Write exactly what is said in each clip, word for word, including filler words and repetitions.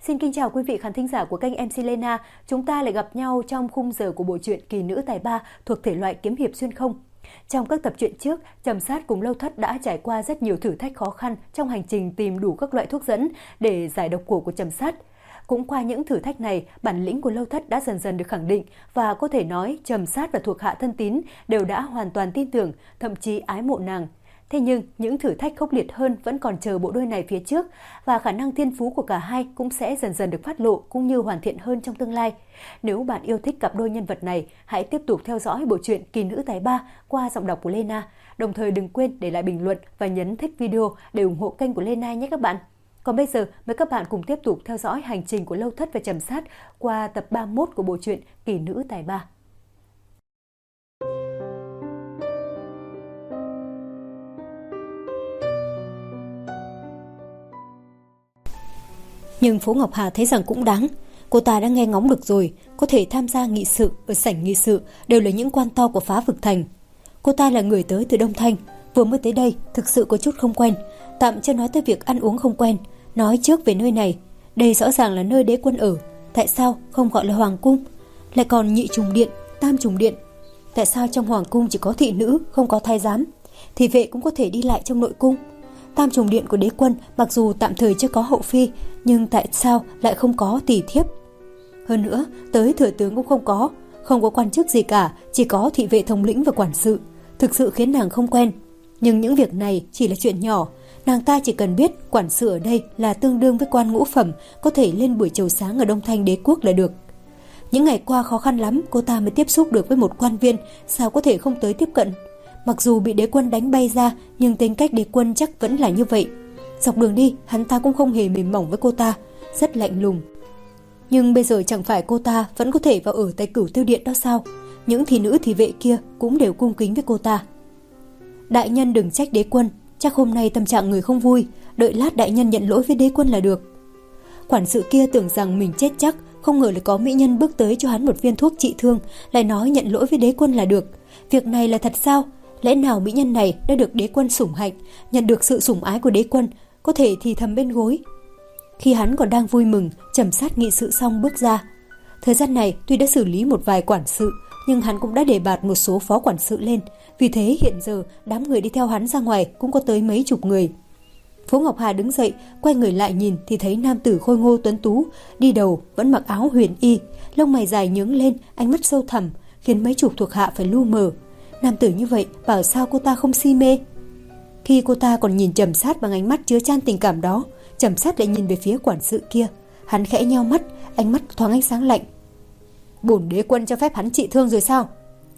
Xin kính chào quý vị khán thính giả của kênh em xê Lena. Chúng ta lại gặp nhau trong khung giờ của bộ truyện Kỳ nữ tài ba thuộc thể loại kiếm hiệp xuyên không. Trong các tập truyện trước, Trầm Sát cùng Lâu Thất đã trải qua rất nhiều thử thách khó khăn trong hành trình tìm đủ các loại thuốc dẫn để giải độc cổ của Trầm Sát. Cũng qua những thử thách này, bản lĩnh của Lâu Thất đã dần dần được khẳng định và có thể nói Trầm Sát và thuộc hạ thân tín đều đã hoàn toàn tin tưởng, thậm chí ái mộ nàng. Thế nhưng, những thử thách khốc liệt hơn vẫn còn chờ bộ đôi này phía trước và khả năng thiên phú của cả hai cũng sẽ dần dần được phát lộ cũng như hoàn thiện hơn trong tương lai. Nếu bạn yêu thích cặp đôi nhân vật này, hãy tiếp tục theo dõi bộ truyện Kỳ nữ tài ba qua giọng đọc của Lena. Đồng thời đừng quên để lại bình luận và nhấn thích video để ủng hộ kênh của Lena nhé các bạn. Còn bây giờ, mời các bạn cùng tiếp tục theo dõi hành trình của Lâu Thất và Trầm Sát qua tập ba mươi mốt của bộ truyện Kỳ nữ tài ba. Nhưng Phố Ngọc Hà thấy rằng cũng đáng. Cô ta đã nghe ngóng được rồi, có thể tham gia nghị sự ở sảnh nghị sự đều là những quan to của Phá Vực Thành. Cô ta là người tới từ Đông Thanh, vừa mới tới đây thực sự có chút không quen, tạm chưa nói tới việc ăn uống không quen. Nói trước về nơi này, đây rõ ràng là nơi đế quân ở, tại sao không gọi là hoàng cung, lại còn nhị trùng điện, tam trùng điện? Tại sao trong hoàng cung chỉ có thị nữ, không có thái giám? Thị vệ cũng có thể đi lại trong nội cung. Tam trùng điện của đế quân mặc dù tạm thời chưa có hậu phi, nhưng tại sao lại không có tỷ thiếp? Hơn nữa, tới thừa tướng cũng không có, không có quan chức gì cả, chỉ có thị vệ thống lĩnh và quản sự. Thực sự khiến nàng không quen. Nhưng những việc này chỉ là chuyện nhỏ, nàng ta chỉ cần biết quản sự ở đây là tương đương với quan ngũ phẩm, có thể lên buổi chầu sáng ở Đông Thanh đế quốc là được. Những ngày qua khó khăn lắm, cô ta mới tiếp xúc được với một quan viên, sao có thể không tới tiếp cận? Mặc dù bị đế quân đánh bay ra, nhưng tính cách đế quân chắc vẫn là như vậy. Dọc đường đi, hắn ta cũng không hề mềm mỏng với cô ta, rất lạnh lùng. Nhưng bây giờ chẳng phải cô ta vẫn có thể vào ở tại Cửu Tiêu Điện đó sao? Những thị nữ thị vệ kia cũng đều cung kính với cô ta. Đại nhân đừng trách đế quân, chắc hôm nay tâm trạng người không vui, đợi lát đại nhân nhận lỗi với đế quân là được. Quản sự kia tưởng rằng mình chết chắc, không ngờ lại có mỹ nhân bước tới cho hắn một viên thuốc trị thương, lại nói nhận lỗi với đế quân là được. Việc này là thật sao? Lẽ nào mỹ nhân này đã được đế quân sủng hạnh, nhận được sự sủng ái của đế quân, có thể thì thầm bên gối. Khi hắn còn đang vui mừng, Trầm Sát nghị sự xong bước ra. Thời gian này tuy đã xử lý một vài quản sự, nhưng hắn cũng đã đề bạt một số phó quản sự lên. Vì thế hiện giờ đám người đi theo hắn ra ngoài cũng có tới mấy chục người. Phố Ngọc Hà đứng dậy, quay người lại nhìn thì thấy nam tử khôi ngô tuấn tú, đi đầu vẫn mặc áo huyền y, lông mày dài nhướng lên, ánh mắt sâu thẳm, khiến mấy chục thuộc hạ phải lu mờ. Nam tử như vậy bảo sao cô ta không si mê? Khi cô ta còn nhìn Trầm Sát bằng ánh mắt chứa chan tình cảm đó, Trầm Sát lại nhìn về phía quản sự kia. Hắn khẽ nheo mắt, ánh mắt thoáng ánh sáng lạnh. Bổn đế quân cho phép hắn trị thương rồi sao?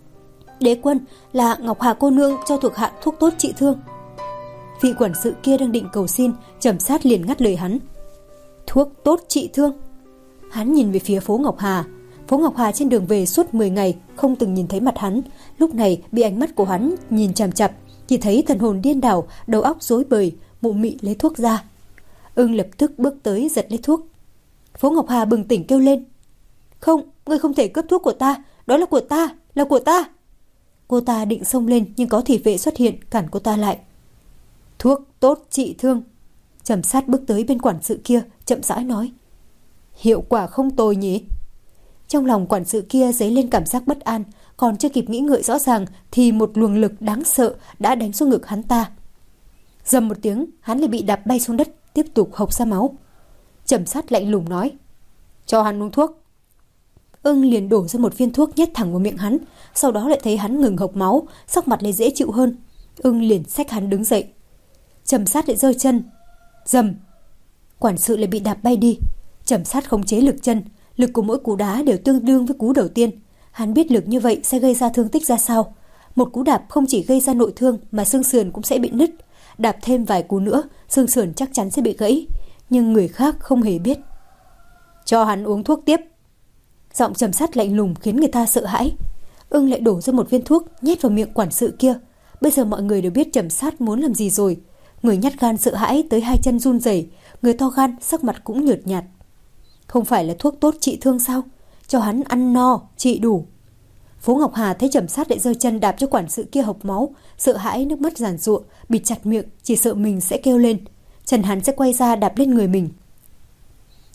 Đế quân là Ngọc Hà cô nương cho thuộc hạ thuốc tốt trị thương. Vị quản sự kia đang định cầu xin, Trầm Sát liền ngắt lời hắn. Thuốc tốt trị thương? Hắn nhìn về phía Phố Ngọc Hà. Phố Ngọc Hà trên đường về suốt mười ngày không từng nhìn thấy mặt hắn, lúc này bị ánh mắt của hắn nhìn chằm chằm, chỉ thấy thần hồn điên đảo, đầu óc rối bời, mụ mị lấy thuốc ra. Ưng lập tức bước tới giật lấy thuốc. Phố Ngọc Hà bừng tỉnh kêu lên. Không, ngươi không thể cướp thuốc của ta, đó là của ta, là của ta. Cô ta định xông lên nhưng có thị vệ xuất hiện cản cô ta lại. Thuốc tốt trị thương. Trầm Sát bước tới bên quản sự kia, chậm rãi nói. Hiệu quả không tồi nhỉ? Trong lòng quản sự kia dấy lên cảm giác bất an, còn chưa kịp nghĩ ngợi rõ ràng thì một luồng lực đáng sợ đã đánh xuống ngực hắn ta. Dầm một tiếng, hắn lại bị đạp bay xuống đất, tiếp tục hộc ra máu. Trầm Sát lạnh lùng nói. Cho hắn uống thuốc. Ưng liền đổ ra một viên thuốc nhét thẳng vào miệng hắn, sau đó lại thấy hắn ngừng hộc máu, sắc mặt lại dễ chịu hơn. Ưng liền xách hắn đứng dậy. Trầm Sát lại giơ chân. Dầm. Quản sự lại bị đạp bay đi. Trầm Sát khống chế lực chân, lực của mỗi cú đá đều tương đương với cú đầu tiên. Hắn biết lực như vậy sẽ gây ra thương tích ra sao. Một cú đạp không chỉ gây ra nội thương mà xương sườn cũng sẽ bị nứt. Đạp thêm vài cú nữa, xương sườn chắc chắn sẽ bị gãy. Nhưng người khác không hề biết. Cho hắn uống thuốc tiếp. Giọng Trầm Sát lạnh lùng khiến người ta sợ hãi. Ưng lại đổ ra một viên thuốc nhét vào miệng quản sự kia. Bây giờ mọi người đều biết Trầm Sát muốn làm gì rồi. Người nhát gan sợ hãi tới hai chân run rẩy, người to gan sắc mặt cũng nhợt nhạt. Không phải là thuốc tốt trị thương sao? Cho hắn ăn no, trị đủ. Phố Ngọc Hà thấy Trầm Sát lại giơ chân đạp cho quản sự kia hộc máu, sợ hãi nước mắt giàn giụa, bịt chặt miệng, chỉ sợ mình sẽ kêu lên. Chân hắn sẽ quay ra đạp lên người mình.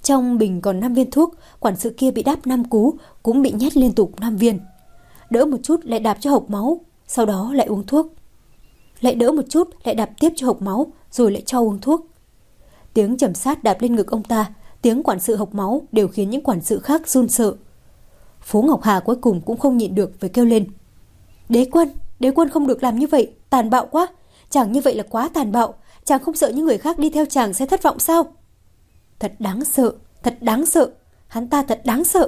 Trong bình còn năm viên thuốc, quản sự kia bị đáp năm cú, cũng bị nhét liên tục năm viên. Đỡ một chút lại đạp cho hộc máu, sau đó lại uống thuốc. Lại đỡ một chút lại đạp tiếp cho hộc máu, rồi lại cho uống thuốc. Tiếng Trầm Sát đạp lên ngực ông ta, tiếng quản sự hộc máu đều khiến những quản sự khác run sợ. Phố Ngọc Hà cuối cùng cũng không nhịn được phải kêu lên: Đế quân, đế quân không được làm như vậy, tàn bạo quá. Chàng như vậy là quá tàn bạo. Chàng không sợ những người khác đi theo chàng sẽ thất vọng sao? Thật đáng sợ, thật đáng sợ. Hắn ta thật đáng sợ.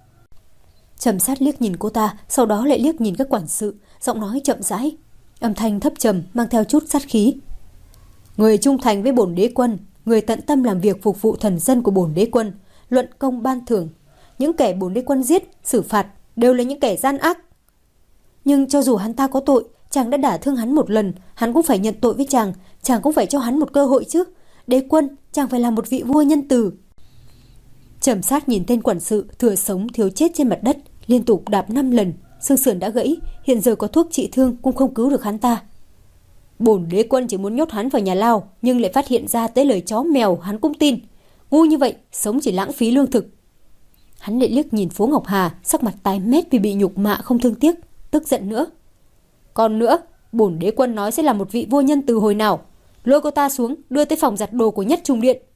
Trầm Sát liếc nhìn cô ta, sau đó lại liếc nhìn các quản sự, giọng nói chậm rãi, âm thanh thấp trầm mang theo chút sát khí. Người trung thành với bổn đế quân, người tận tâm làm việc phục vụ thần dân của bổn đế quân, luận công ban thưởng. Những kẻ bổn đế quân giết, xử phạt đều là những kẻ gian ác. Nhưng cho dù hắn ta có tội, chàng đã đả thương hắn một lần, hắn cũng phải nhận tội với chàng, chàng cũng phải cho hắn một cơ hội chứ. Đế quân, chàng phải là một vị vua nhân từ. Trầm Sát nhìn tên quản sự thừa sống thiếu chết trên mặt đất, liên tục đạp năm lần, xương sườn đã gãy, hiện giờ có thuốc trị thương cũng không cứu được hắn ta. Bổn đế quân chỉ muốn nhốt hắn vào nhà lao, nhưng lại phát hiện ra tới lời chó mèo hắn cũng tin. Ngu như vậy, sống chỉ lãng phí lương thực. Hắn lại liếc nhìn Phố Ngọc Hà, sắc mặt tái mét vì bị nhục mạ không thương tiếc, tức giận nữa. Còn nữa, bổn đế quân nói sẽ là một vị vua nhân từ hồi nào. Lôi cô ta xuống, đưa tới phòng giặt đồ của Nhất Trùng Điện.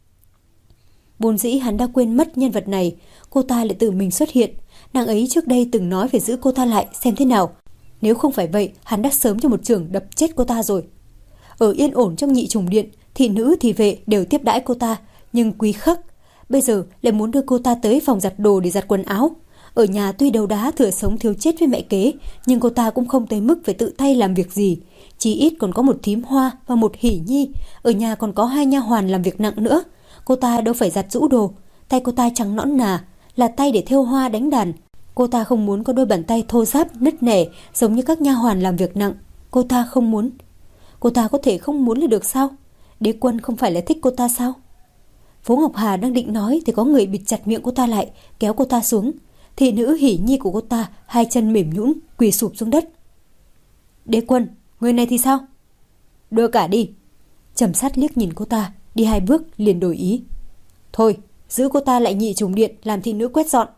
Vốn dĩ hắn đã quên mất nhân vật này, cô ta lại tự mình xuất hiện. Nàng ấy trước đây từng nói phải giữ cô ta lại xem thế nào. Nếu không phải vậy, hắn đã sớm cho một chưởng đập chết cô ta rồi. Ở yên ổn trong Nhị Trùng Điện, thị nữ thị vệ đều tiếp đãi cô ta, nhưng quý khắc. Bây giờ lại muốn đưa cô ta tới phòng giặt đồ để giặt quần áo. Ở nhà tuy đầu đá thừa sống thiếu chết với mẹ kế, nhưng cô ta cũng không tới mức phải tự tay làm việc gì. Chỉ ít còn có một thím Hoa và một Hỷ Nhi. Ở nhà còn có hai nha hoàn làm việc nặng nữa. Cô ta đâu phải giặt giũ đồ. Tay cô ta trắng nõn nà, là tay để thêu hoa đánh đàn. Cô ta không muốn có đôi bàn tay thô ráp nứt nẻ giống như các nha hoàn làm việc nặng. Cô ta không muốn. Cô ta có thể không muốn là được sao? Đế quân không phải là thích cô ta sao? Phố Ngọc Hà đang định nói thì có người bịt chặt miệng cô ta lại, kéo cô ta xuống. Thị nữ Hỷ Nhi của cô ta hai chân mềm nhũn quỳ sụp xuống đất. Đế quân, người này thì sao? Đưa cả đi. Trầm Sát liếc nhìn cô ta, đi hai bước liền đổi ý. Thôi, giữ cô ta lại Nhị Trùng Điện làm thị nữ quét dọn.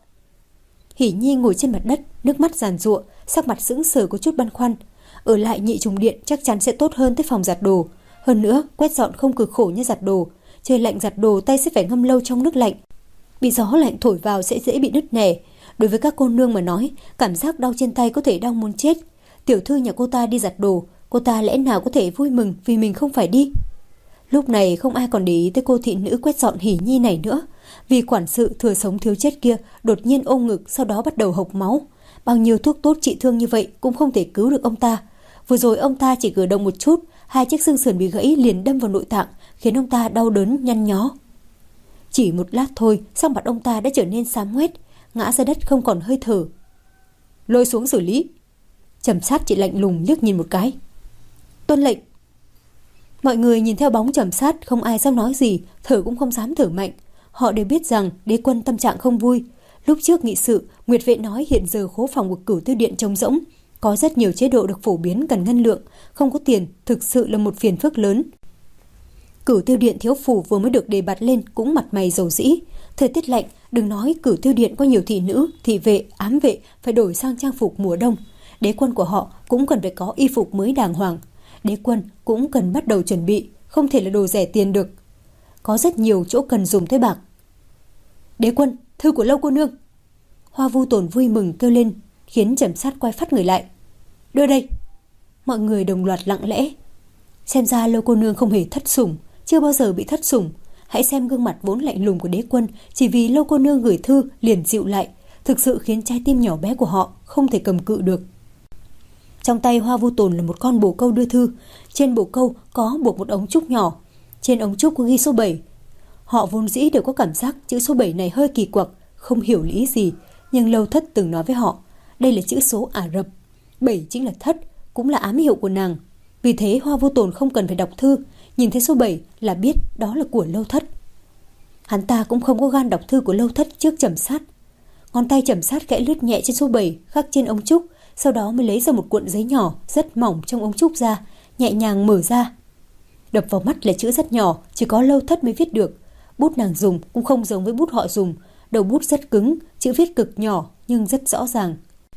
Hỷ Nhi ngồi trên mặt đất, nước mắt giàn giụa, sắc mặt sững sờ có chút băn khoăn. Ở lại Nhị Trùng Điện chắc chắn sẽ tốt hơn tới phòng giặt đồ. Hơn nữa, quét dọn không cực khổ như giặt đồ. Trời lạnh giặt đồ tay sẽ phải ngâm lâu trong nước lạnh. Bị gió lạnh thổi vào sẽ dễ bị nứt nẻ. Đối với các cô nương mà nói, cảm giác đau trên tay có thể đau muốn chết. Tiểu thư nhà cô ta đi giặt đồ, cô ta lẽ nào có thể vui mừng vì mình không phải đi. Lúc này không ai còn để ý tới cô thị nữ quét dọn Hỷ Nhi này nữa. Vì quản sự thừa sống thiếu chết kia đột nhiên ôm ngực, sau đó bắt đầu hộc máu. Bao nhiêu thuốc tốt trị thương như vậy cũng không thể cứu được ông ta. Vừa rồi ông ta chỉ cử động một chút, hai chiếc xương sườn bị gãy liền đâm vào nội tạng, khiến ông ta đau đớn nhăn nhó. Chỉ một lát thôi, sắc mặt ông ta đã trở nên xám ngoét, ngã ra đất không còn hơi thở. Lôi xuống xử lý. Trầm Sát chỉ lạnh lùng liếc nhìn một cái. Tuân lệnh. Mọi người nhìn theo bóng Trầm Sát, không ai dám nói gì, thở cũng không dám thở mạnh. Họ đều biết rằng đế quân tâm trạng không vui. Lúc trước nghị sự, Nguyệt Vệ nói hiện giờ khố phòng của Cửu Tiêu Điện trống rỗng, có rất nhiều chế độ được phổ biến cần ngân lượng, không có tiền thực sự là một phiền phức lớn. Cửu Tiêu Điện thiếu phủ vừa mới được đề bạt lên cũng mặt mày dầu dĩ. Thời tiết lạnh, đừng nói Cửu Tiêu Điện có nhiều thị nữ, thị vệ, ám vệ phải đổi sang trang phục mùa đông. Đế quân của họ cũng cần phải có y phục mới đàng hoàng. Đế quân cũng cần bắt đầu chuẩn bị, không thể là đồ rẻ tiền được. Có rất nhiều chỗ cần dùng tới bạc. Đế quân, thư của Lâu cô nương. Hoa Vu Tồn vui mừng kêu lên, khiến Trầm Sát quay phát người lại. Đưa đây. Mọi người đồng loạt lặng lẽ. Xem ra Lâu cô nương không hề thất sủng, chưa bao giờ bị thất sủng. Hãy xem gương mặt vốn lạnh lùng của đế quân, chỉ vì Lâu cô nương gửi thư liền dịu lại, thực sự khiến trái tim nhỏ bé của họ không thể cầm cự được. Trong tay Hoa Vu Tồn là một con bồ câu đưa thư, trên bồ câu có buộc một ống trúc nhỏ, trên ống trúc có ghi số bảy. Họ vốn dĩ đều có cảm giác chữ số bảy này hơi kỳ quặc, không hiểu lý gì, nhưng Lâu Thất từng nói với họ, đây là chữ số Ả Rập, bảy chính là thất, cũng là ám hiệu của nàng. Vì thế Hoa Vu Tồn không cần phải đọc thư, nhìn thấy số bảy là biết đó là của Lâu Thất. Hắn ta cũng không có gan đọc thư của Lâu Thất trước Trầm Sát. Ngón tay Trầm Sát khẽ lướt nhẹ trên số bảy khắc trên ống trúc, sau đó mới lấy ra một cuộn giấy nhỏ rất mỏng trong ống trúc ra, nhẹ nhàng mở ra. Đập vào mắt là chữ rất nhỏ, chỉ có Lâu Thất mới viết được. Bút nàng dùng cũng không giống với bút họ dùng, đầu bút rất cứng, chữ viết cực nhỏ nhưng rất rõ ràng.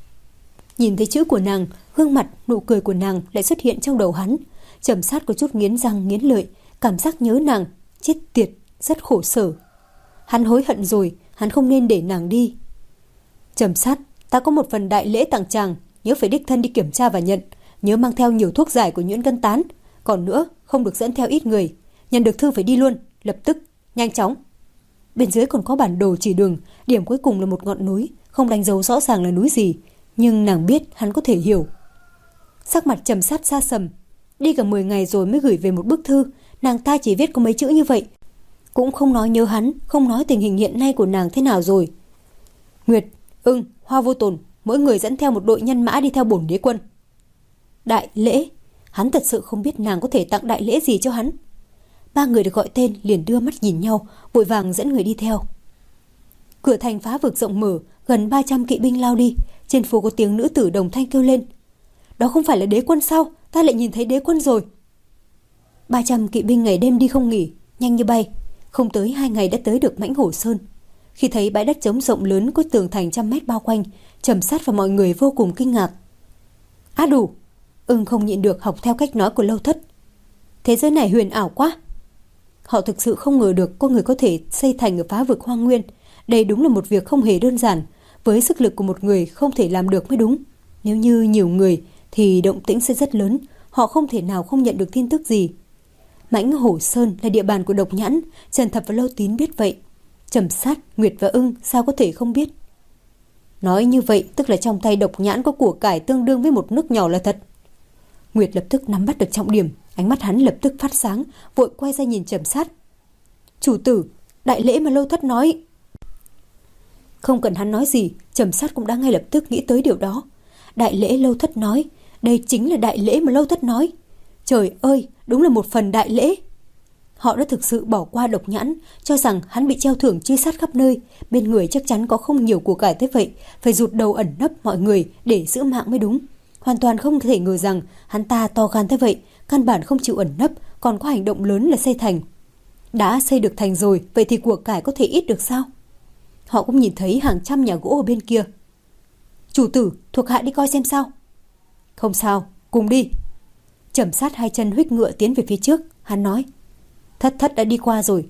Nhìn thấy chữ của nàng, gương mặt, nụ cười của nàng lại xuất hiện trong đầu hắn. Trầm Sát có chút nghiến răng nghiến lợi, cảm giác nhớ nàng, chết tiệt, rất khổ sở. Hắn hối hận rồi, hắn không nên để nàng đi. Trầm Sát, ta có một phần đại lễ tặng chàng, nhớ phải đích thân đi kiểm tra và nhận, nhớ mang theo nhiều thuốc giải của Nhuyễn Cân Tán, còn nữa, không được dẫn theo ít người, nhận được thư phải đi luôn, lập tức, nhanh chóng. Bên dưới còn có bản đồ chỉ đường, điểm cuối cùng là một ngọn núi, không đánh dấu rõ ràng là núi gì, nhưng nàng biết hắn có thể hiểu. Sắc mặt Trầm Sát xa sầm, đi cả mười ngày rồi mới gửi về một bức thư, nàng ta chỉ viết có mấy chữ như vậy, cũng không nói nhớ hắn, không nói tình hình hiện nay của nàng thế nào rồi. Nguyệt, Ưng, Hoa Vô Tồn, mỗi người dẫn theo một đội nhân mã đi theo bổn đế quân. Đại lễ, hắn thật sự không biết nàng có thể tặng đại lễ gì cho hắn. Ba người được gọi tên liền đưa mắt nhìn nhau, vội vàng dẫn người đi theo. Cửa thành phá vực rộng mở, gần ba trăm kỵ binh lao đi, trên phố có tiếng nữ tử đồng thanh kêu lên. Đó không phải là đế quân sao? Ta lại nhìn thấy đế quân rồi. ba trăm kỵ binh ngày đêm đi không nghỉ, nhanh như bay, không tới hai ngày đã tới được Mãnh Hổ Sơn. Khi thấy bãi đất trống rộng lớn có tường thành trăm mét bao quanh, Trầm Sát và mọi người vô cùng kinh ngạc. Á đủ! Ưng không nhịn được học theo cách nói của Lâu Thất. Thế giới này huyền ảo quá! Họ thực sự không ngờ được có người có thể xây thành ở phá vực hoang nguyên. Đây đúng là một việc không hề đơn giản, với sức lực của một người không thể làm được mới đúng. Nếu như nhiều người thì động tĩnh sẽ rất lớn, họ không thể nào không nhận được tin tức gì. Mãnh Hổ Sơn là địa bàn của Độc Nhãn, Trần Thập và Lâu Tín biết vậy. Trầm Sát, Nguyệt và Ưng sao có thể không biết. Nói như vậy tức là trong tay Độc Nhãn có của cải tương đương với một nước nhỏ là thật. Nguyệt lập tức nắm bắt được trọng điểm, ánh mắt hắn lập tức phát sáng, vội quay ra nhìn Trầm Sát. Chủ tử, đại lễ mà Lâu Thất nói. Không cần hắn nói gì, Trầm Sát cũng đã ngay lập tức nghĩ tới điều đó. Đại lễ Lâu Thất nói, đây chính là đại lễ mà Lâu Thất nói. Trời ơi, đúng là một phần đại lễ. Họ đã thực sự bỏ qua Độc Nhãn, cho rằng hắn bị treo thưởng truy sát khắp nơi, bên người chắc chắn có không nhiều của cải thế vậy, phải rụt đầu ẩn nấp mọi người để giữ mạng mới đúng. Hoàn toàn không thể ngờ rằng hắn ta to gan thế vậy, căn bản không chịu ẩn nấp, còn có hành động lớn là xây thành. Đã xây được thành rồi, vậy thì của cải có thể ít được sao? Họ cũng nhìn thấy hàng trăm nhà gỗ ở bên kia. Chủ tử, thuộc hạ đi coi xem sao. Không sao, cùng đi. Trầm Sát hai chân huých ngựa tiến về phía trước, hắn nói. Thất thất đã đi qua rồi.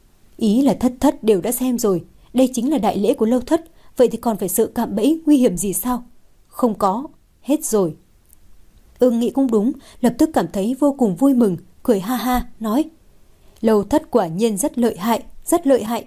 Ý là thất thất đều đã xem rồi, đây chính là đại lễ của Lâu Thất, vậy thì còn phải sợ cạm bẫy nguy hiểm gì sao? Không có, hết rồi. Ưng nghĩ cũng đúng, lập tức cảm thấy vô cùng vui mừng, cười ha ha, nói. Lâu Thất quả nhiên rất lợi hại, rất lợi hại.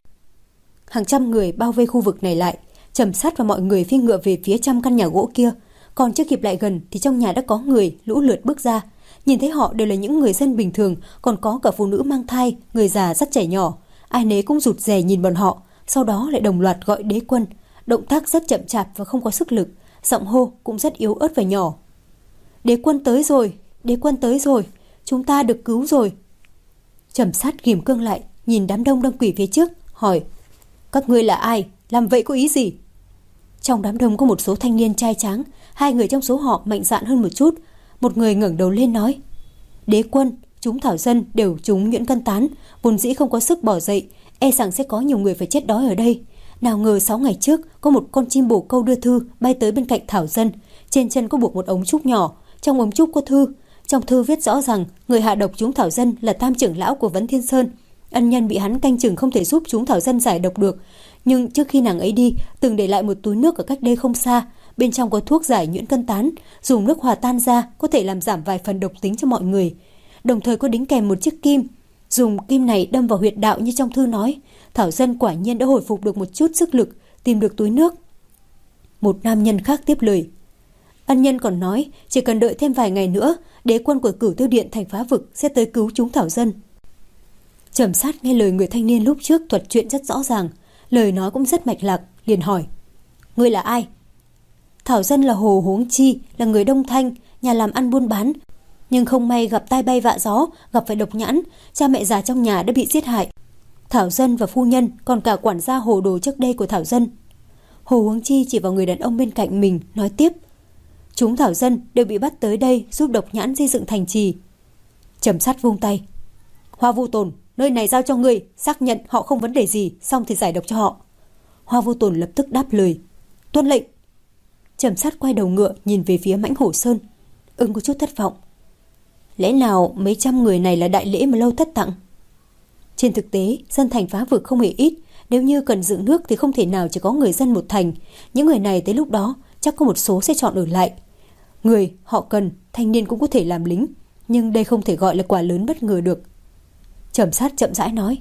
Hàng trăm người bao vây khu vực này lại, Trầm Sát và mọi người phi ngựa về phía trăm căn nhà gỗ kia. Còn chưa kịp lại gần thì trong nhà đã có người lũ lượt bước ra. Nhìn thấy họ đều là những người dân bình thường, còn có cả phụ nữ mang thai, người già dắt trẻ nhỏ. Ai nấy cũng rụt rè nhìn bọn họ, sau đó lại đồng loạt gọi đế quân. Động tác rất chậm chạp và không có sức lực, giọng hô cũng rất yếu ớt và nhỏ. Đế quân tới rồi, đế quân tới rồi, chúng ta được cứu rồi. Trầm Sát ghim cương lại, nhìn đám đông đang quỳ phía trước, hỏi. Các ngươi là ai? Làm vậy có ý gì? Trong đám đông có một số thanh niên trai tráng, hai người trong số họ mạnh dạn hơn một chút. Một người ngẩng đầu lên nói. Đế quân, chúng thảo dân đều chúng Nhuyễn Cân Tán, vốn dĩ không có sức bỏ dậy, e rằng sẽ có nhiều người phải chết đói ở đây. Nào ngờ sáu ngày trước có một con chim bồ câu đưa thư bay tới bên cạnh thảo dân, trên chân có buộc một ống trúc nhỏ, trong ống trúc có thư. Trong thư viết rõ rằng người hạ độc chúng thảo dân là tam trưởng lão của Vấn Thiên Sơn. Ân nhân bị hắn canh chừng không thể giúp chúng thảo dân giải độc được, nhưng trước khi nàng ấy đi từng để lại một túi nước ở cách đây không xa, bên trong có thuốc giải Nhuyễn Cân Tán, dùng nước hòa tan ra có thể làm giảm vài phần độc tính cho mọi người. Đồng thời có đính kèm một chiếc kim, dùng kim này đâm vào huyệt đạo như trong thư nói. Thảo dân quả nhiên đã hồi phục được một chút sức lực, tìm được túi nước. Một nam nhân khác tiếp lời. Ân nhân còn nói chỉ cần đợi thêm vài ngày nữa, đế quân của Cửu Tiêu Điện thành phá vực sẽ tới cứu chúng thảo dân. Trầm Sát nghe lời người thanh niên lúc trước thuật chuyện rất rõ ràng, lời nói cũng rất mạch lạc, liền hỏi. Ngươi là ai? Thảo dân là Hồ Huống Chi, là người Đông Thanh, nhà làm ăn buôn bán, nhưng không may gặp tai bay vạ gió, gặp phải Độc Nhãn, cha mẹ già trong nhà đã bị giết hại. Thảo dân và phu nhân, còn cả quản gia Hồ Đồ trước đây của Thảo dân. Hồ Huống Chi chỉ vào người đàn ông bên cạnh mình, nói tiếp. Chúng Thảo dân đều bị bắt tới đây giúp Độc Nhãn xây dựng thành trì. Trầm Sát vung tay. Hoa Vu Tồn, nơi này giao cho ngươi, xác nhận họ không vấn đề gì, xong thì giải độc cho họ. Hoa Vô Tồn lập tức đáp lời. Tuân lệnh. Trầm Sát quay đầu ngựa nhìn về phía Mãnh Hổ Sơn. Ưng có chút thất vọng. Lẽ nào mấy trăm người này là đại lễ mà Lâu Thất tặng? Trên thực tế, dân thành Phá Vực không hề ít. Nếu như cần dựng nước thì không thể nào chỉ có người dân một thành. Những người này tới lúc đó chắc có một số sẽ chọn ở lại. Người họ cần, thanh niên cũng có thể làm lính. Nhưng đây không thể gọi là quả lớn bất ngờ được. Trầm Sát chậm rãi nói.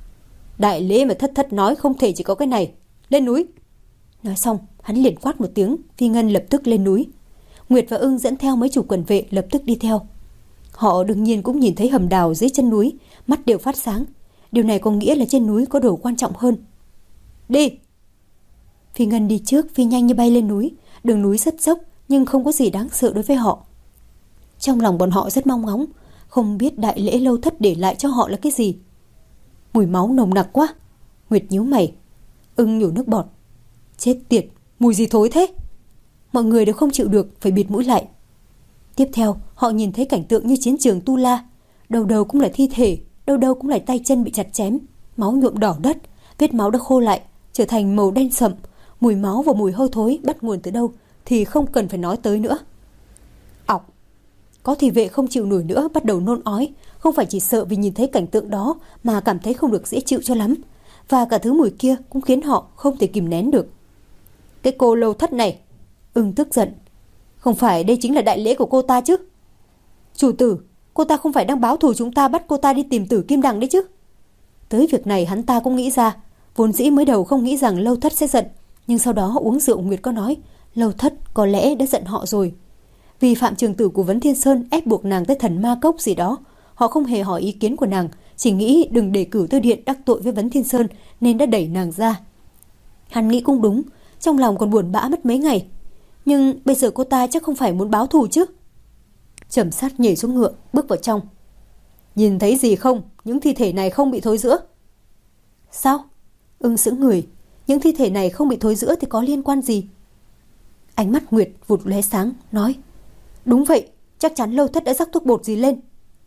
Đại lễ mà Thất Thất nói không thể chỉ có cái này. Lên núi. Nói xong, hắn liền quát một tiếng, Phi Ngân lập tức lên núi. Nguyệt và Ưng dẫn theo mấy chục quần vệ lập tức đi theo. Họ đương nhiên cũng nhìn thấy hầm đào dưới chân núi, mắt đều phát sáng. Điều này có nghĩa là trên núi có đồ quan trọng hơn. Đi! Phi Ngân đi trước, phi nhanh như bay lên núi. Đường núi rất dốc nhưng không có gì đáng sợ đối với họ. Trong lòng bọn họ rất mong ngóng, không biết đại lễ Lâu Thất để lại cho họ là cái gì. Mùi máu nồng nặc quá. Nguyệt nhíu mày. Ưng nhổ nước bọt. Chết tiệt, mùi gì thối thế? Mọi người đều không chịu được, phải bịt mũi lại. Tiếp theo, họ nhìn thấy cảnh tượng như chiến trường Tu La. Đầu đầu cũng là thi thể, đầu đầu cũng là tay chân bị chặt chém, máu nhuộm đỏ đất, vết máu đã khô lại, trở thành màu đen sậm. Mùi máu và mùi hôi thối bắt nguồn từ đâu thì không cần phải nói tới nữa. Ọc! Có thị vệ không chịu nổi nữa, bắt đầu nôn ói, không phải chỉ sợ vì nhìn thấy cảnh tượng đó mà cảm thấy không được dễ chịu cho lắm. Và cả thứ mùi kia cũng khiến họ không thể kìm nén được. Cái cô Lâu Thất này! Ưng tức giận. Không phải đây chính là đại lễ của cô ta chứ? Chủ tử, cô ta không phải đang báo thù chúng ta bắt cô ta đi tìm Tử Kim Đằng đấy chứ? Tới việc này hắn ta cũng nghĩ ra. Vốn dĩ mới đầu không nghĩ rằng Lâu Thất sẽ giận, nhưng sau đó uống rượu Nguyệt có nói Lâu Thất có lẽ đã giận họ rồi. Vì Phạm Trường Tử của Vấn Thiên Sơn ép buộc nàng tới thần ma cốc gì đó, họ không hề hỏi ý kiến của nàng, chỉ nghĩ đừng để Cửu Tư Điện đắc tội với Vấn Thiên Sơn nên đã đẩy nàng ra. Hắn nghĩ cũng đúng, trong lòng còn buồn bã mất mấy ngày. Nhưng bây giờ cô ta chắc không phải muốn báo thù chứ? Trầm Sát nhảy xuống ngựa, bước vào trong. Nhìn thấy gì không? Những thi thể này không bị thối rữa. Sao? Ưng sững người. Những thi thể này không bị thối rữa thì có liên quan gì? Ánh mắt Nguyệt vụt lóe sáng, nói. Đúng vậy, chắc chắn Lâu Thất đã rắc thuốc bột gì lên.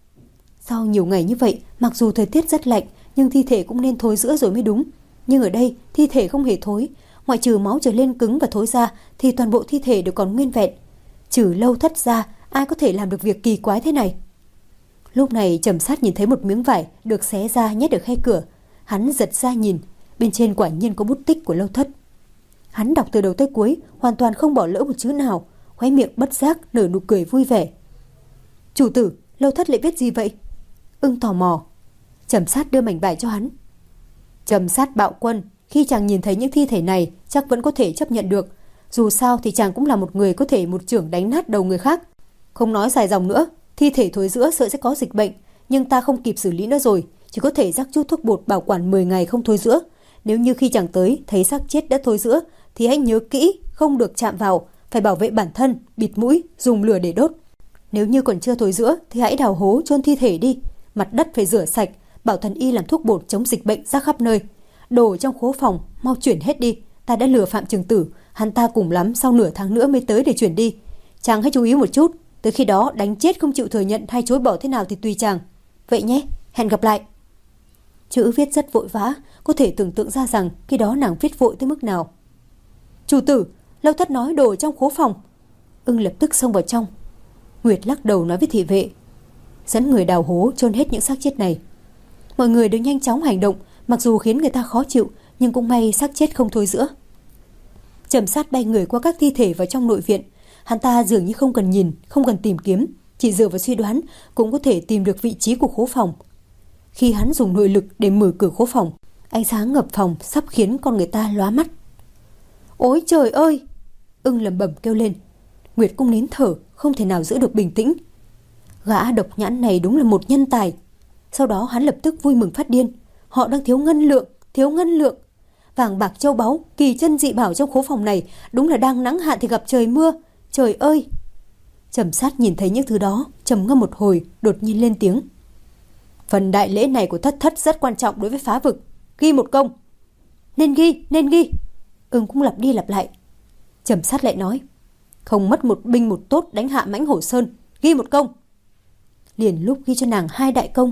Sau nhiều ngày như vậy, mặc dù thời tiết rất lạnh, nhưng thi thể cũng nên thối rữa rồi mới đúng. Nhưng ở đây, thi thể không hề thối. Ngoại trừ máu trở lên cứng và thối ra thì toàn bộ thi thể đều còn nguyên vẹn. Trừ Lâu Thất ra, ai có thể làm được việc kỳ quái thế này? Lúc này Trầm Sát nhìn thấy một miếng vải được xé ra nhét ở khe cửa. Hắn giật ra nhìn, bên trên quả nhiên có bút tích của Lâu Thất. Hắn đọc từ đầu tới cuối, hoàn toàn không bỏ lỡ một chữ nào, khóe miệng bất giác nở nụ cười vui vẻ. Chủ tử, Lâu Thất lại viết gì vậy? Ưng tò mò. Trầm Sát đưa mảnh vải cho hắn. Trầm Sát bạo quân, khi chàng nhìn thấy những thi thể này chắc vẫn có thể chấp nhận được. Dù sao thì chàng cũng là một người có thể một chưởng đánh nát đầu người khác. Không nói dài dòng nữa, thi thể thối rữa sợ sẽ có dịch bệnh, nhưng ta không kịp xử lý nữa rồi, chỉ có thể rắc chút thuốc bột bảo quản mười ngày không thối rữa. Nếu như khi chàng tới thấy xác chết đã thối rữa thì hãy nhớ kỹ, không được chạm vào, phải bảo vệ bản thân, bịt mũi, dùng lửa để đốt. Nếu như còn chưa thối rữa thì hãy đào hố chôn thi thể đi, mặt đất phải rửa sạch, bảo thần y làm thuốc bột chống dịch bệnh rác khắp nơi. Đồ trong khố phòng mau chuyển hết đi, ta đã lừa Phạm Trường Tử, hắn ta cùng lắm sau nửa tháng nữa mới tới để chuyển đi. Chàng hãy chú ý một chút, tới khi đó đánh chết không chịu thừa nhận hay chối bỏ thế nào thì tùy chàng. Vậy nhé, hẹn gặp lại. Chữ viết rất vội vã, có thể tưởng tượng ra rằng khi đó nàng viết vội tới mức nào. Chủ tử, Lâu Thất nói đồ trong khố phòng. Ưng lập tức xông vào trong. Nguyệt lắc đầu nói với thị vệ, dẫn người đào hố chôn hết những xác chết này. Mọi người đều nhanh chóng hành động, mặc dù khiến người ta khó chịu, nhưng cũng may xác chết không thối rữa. Trầm Sát bay người qua các thi thể vào trong nội viện. Hắn ta dường như không cần nhìn, không cần tìm kiếm, chỉ dựa vào suy đoán cũng có thể tìm được vị trí của khố phòng. Khi hắn dùng nội lực để mở cửa khố phòng, ánh sáng ngập phòng sắp khiến con người ta lóa mắt. Ôi trời ơi! Ưng lẩm bẩm kêu lên. Nguyệt cũng nín thở, không thể nào giữ được bình tĩnh. Gã độc nhãn này đúng là một nhân tài. Sau đó hắn lập tức vui mừng phát điên. Họ đang thiếu ngân lượng, thiếu ngân lượng. Vàng bạc châu báu, kỳ chân dị bảo trong khố phòng này đúng là đang nắng hạn thì gặp trời mưa. Trời ơi! Trầm Sát nhìn thấy những thứ đó, trầm ngâm một hồi, đột nhiên lên tiếng. Phần đại lễ này của Thất Thất rất quan trọng đối với Phá Vực. Ghi một công. Nên ghi, nên ghi. Ưng cũng lặp đi lặp lại. Trầm Sát lại nói. Không mất một binh một tốt đánh hạ Mãnh Hổ Sơn. Ghi một công. Liền lúc ghi cho nàng hai đại công.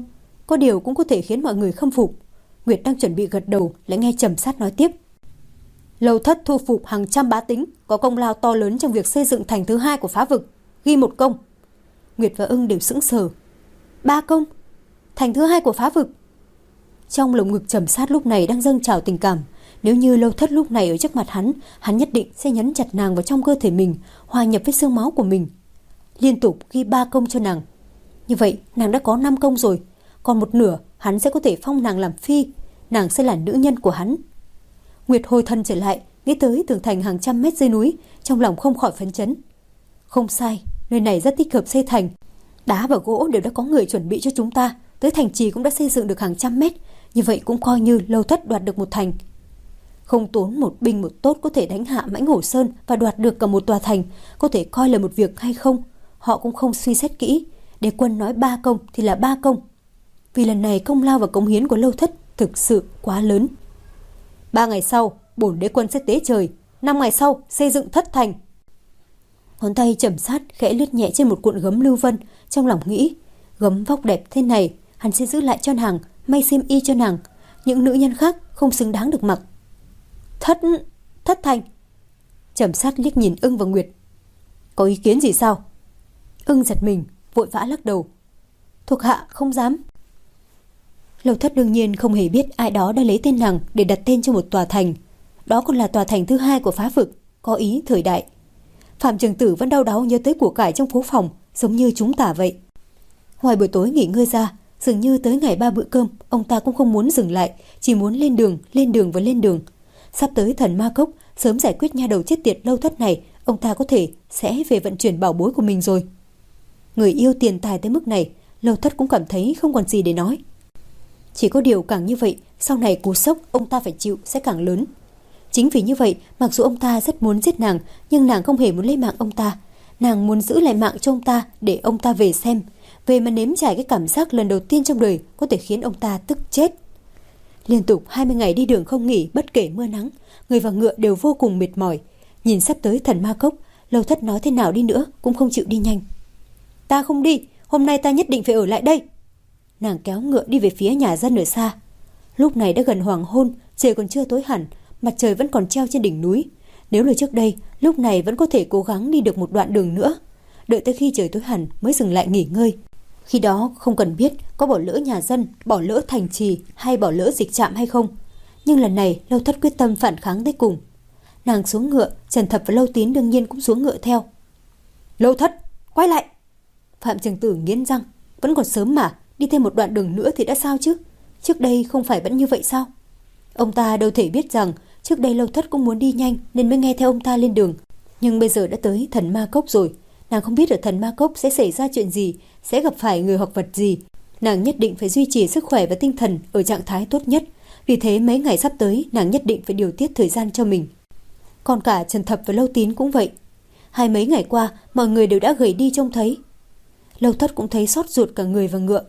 có điều cũng có thể khiến mọi người khâm phục. Nguyệt đang chuẩn bị gật đầu lại nghe Trầm Sát nói tiếp. Lâu Thất thu phục hàng trăm bá tính, có công lao to lớn trong việc xây dựng thành thứ hai của phá vực, ghi một công. Nguyệt và Ưng đều sững sờ. Ba công? Thành thứ hai của phá vực? Trong lồng ngực Trầm Sát lúc này đang dâng trào tình cảm. Nếu như Lâu Thất lúc này ở trước mặt hắn, hắn nhất định sẽ nhấn chặt nàng vào trong cơ thể mình, hòa nhập với xương máu của mình. Liên tục ghi ba công cho nàng. Như vậy nàng đã có năm công rồi, còn một nửa hắn sẽ có thể phong nàng làm phi, nàng sẽ là nữ nhân của hắn. Nguyệt hồi thân trở lại, nghĩ tới tường thành hàng trăm mét dưới núi, trong lòng không khỏi phấn chấn. Không sai, nơi này rất thích hợp xây thành. Đá và gỗ đều đã có người chuẩn bị cho chúng ta, tới thành trì cũng đã xây dựng được hàng trăm mét, như vậy cũng coi như Lâu Thất đoạt được một thành. Không tốn một binh một tốt có thể đánh hạ Mãnh Hổ Sơn và đoạt được cả một tòa thành, có thể coi là một việc hay không, họ cũng không suy xét kỹ. Đế quân nói ba công thì là ba công. Vì lần này công lao và cống hiến của Lâu Thất thực sự quá lớn. Ba ngày sau, bổn đế quân sẽ tế trời. Năm ngày sau, xây dựng thất thành. Ngón tay Trầm Sát khẽ lướt nhẹ trên một cuộn gấm lưu vân, trong lòng nghĩ, gấm vóc đẹp thế này, hắn sẽ giữ lại cho nàng, may xiêm y cho nàng. Những nữ nhân khác không xứng đáng được mặc. Thất... thất thành. Trầm Sát liếc nhìn Ưng và Nguyệt. Có ý kiến gì sao? Ưng giật mình, vội vã lắc đầu. Thuộc hạ không dám. Lâu Thất đương nhiên không hề biết ai đó đã lấy tên nàng để đặt tên cho một tòa thành. Đó còn là tòa thành thứ hai của phá vực, có ý thời đại. Phạm Trường Tử vẫn đau đáu nhớ tới của cải trong phố phòng, giống như chúng ta vậy. Ngoài buổi tối nghỉ ngơi ra, dường như tới ngày ba bữa cơm, ông ta cũng không muốn dừng lại, chỉ muốn lên đường, lên đường và lên đường. Sắp tới Thần Ma Cốc, sớm giải quyết nha đầu chết tiệt Lâu Thất này, ông ta có thể sẽ về vận chuyển bảo bối của mình rồi. Người yêu tiền tài tới mức này, Lâu Thất cũng cảm thấy không còn gì để nói. Chỉ có điều càng như vậy, sau này cú sốc ông ta phải chịu sẽ càng lớn. Chính vì như vậy, mặc dù ông ta rất muốn giết nàng, nhưng nàng không hề muốn lấy mạng ông ta. Nàng muốn giữ lại mạng cho ông ta để ông ta về xem, về mà nếm trải cái cảm giác lần đầu tiên trong đời có thể khiến ông ta tức chết. Liên tục hai mươi ngày đi đường không nghỉ, bất kể mưa nắng, người và ngựa đều vô cùng mệt mỏi. Nhìn sắp tới Thần Ma Cốc, Lâu Thất nói thế nào đi nữa cũng không chịu đi nhanh. Ta không đi, hôm nay ta nhất định phải ở lại đây. Nàng kéo ngựa đi về phía nhà dân ở xa. Lúc này đã gần hoàng hôn, trời còn chưa tối hẳn, mặt trời vẫn còn treo trên đỉnh núi. Nếu là trước đây, lúc này vẫn có thể cố gắng đi được một đoạn đường nữa, đợi tới khi trời tối hẳn mới dừng lại nghỉ ngơi. Khi đó không cần biết có bỏ lỡ nhà dân, bỏ lỡ thành trì hay bỏ lỡ dịch trạm hay không. Nhưng lần này Lâu Thất quyết tâm phản kháng tới cùng. Nàng xuống ngựa, Trần Thập và Lâu Tín đương nhiên cũng xuống ngựa theo. Lâu Thất, quay lại! Phạm Trường Tử nghiến răng, vẫn còn sớm mà, đi thêm một đoạn đường nữa thì đã sao chứ? Trước đây không phải vẫn như vậy sao? Ông ta đâu thể biết rằng trước đây Lâu Thất cũng muốn đi nhanh nên mới nghe theo ông ta lên đường. Nhưng bây giờ đã tới Thần Ma Cốc rồi, nàng không biết ở Thần Ma Cốc sẽ xảy ra chuyện gì, sẽ gặp phải người hoặc vật gì. Nàng nhất định phải duy trì sức khỏe và tinh thần ở trạng thái tốt nhất. Vì thế mấy ngày sắp tới nàng nhất định phải điều tiết thời gian cho mình. Còn cả Trần Thập và Lâu Tín cũng vậy. Hai mấy ngày qua mọi người đều đã gầy đi trông thấy. Lâu Thất cũng thấy xót ruột cả người và ngựa.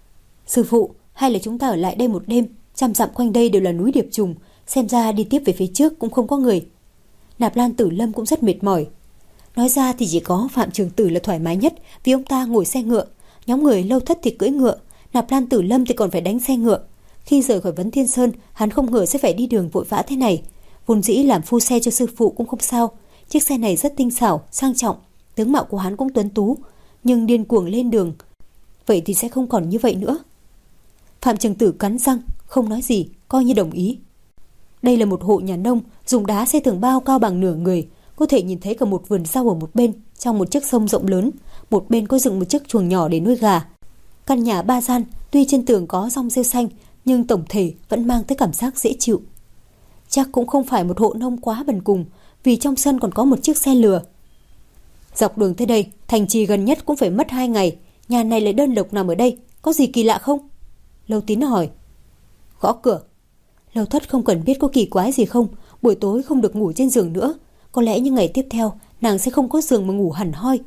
Sư phụ, hay là chúng ta ở lại đây một đêm? Trăm dặm quanh đây đều là núi điệp trùng, xem ra đi tiếp về phía trước cũng không có người. Nạp Lan Tử Lâm cũng rất mệt mỏi. Nói ra thì chỉ có Phạm Trường Tử là thoải mái nhất, vì ông ta ngồi xe ngựa, nhóm người Lâu Thất thì cưỡi ngựa, Nạp Lan Tử Lâm thì còn phải đánh xe ngựa. Khi rời khỏi Vấn Thiên Sơn, hắn không ngờ sẽ phải đi đường vội vã thế này. Vốn dĩ làm phu xe cho sư phụ cũng không sao, chiếc xe này rất tinh xảo, sang trọng, tướng mạo của hắn cũng tuấn tú, nhưng điên cuồng lên đường, vậy thì sẽ không còn như vậy nữa. Phạm Trường Tử cắn răng, không nói gì, coi như đồng ý. Đây là một hộ nhà nông, dùng đá xây tường bao cao bằng nửa người, có thể nhìn thấy cả một vườn rau ở một bên, trong một chiếc sông rộng lớn, một bên có dựng một chiếc chuồng nhỏ để nuôi gà. Căn nhà ba gian, tuy trên tường có rong rêu xanh, nhưng tổng thể vẫn mang tới cảm giác dễ chịu. Chắc cũng không phải một hộ nông quá bần cùng, vì trong sân còn có một chiếc xe lừa. Dọc đường tới đây, thành trì gần nhất cũng phải mất hai ngày, nhà này lại đơn độc nằm ở đây, có gì kỳ lạ không? Lâu Tín hỏi. Gõ cửa. Lâu Thất không cần biết có kỳ quái gì không, buổi tối không được ngủ trên giường nữa, có lẽ những ngày tiếp theo nàng sẽ không có giường mà ngủ hẳn hoi.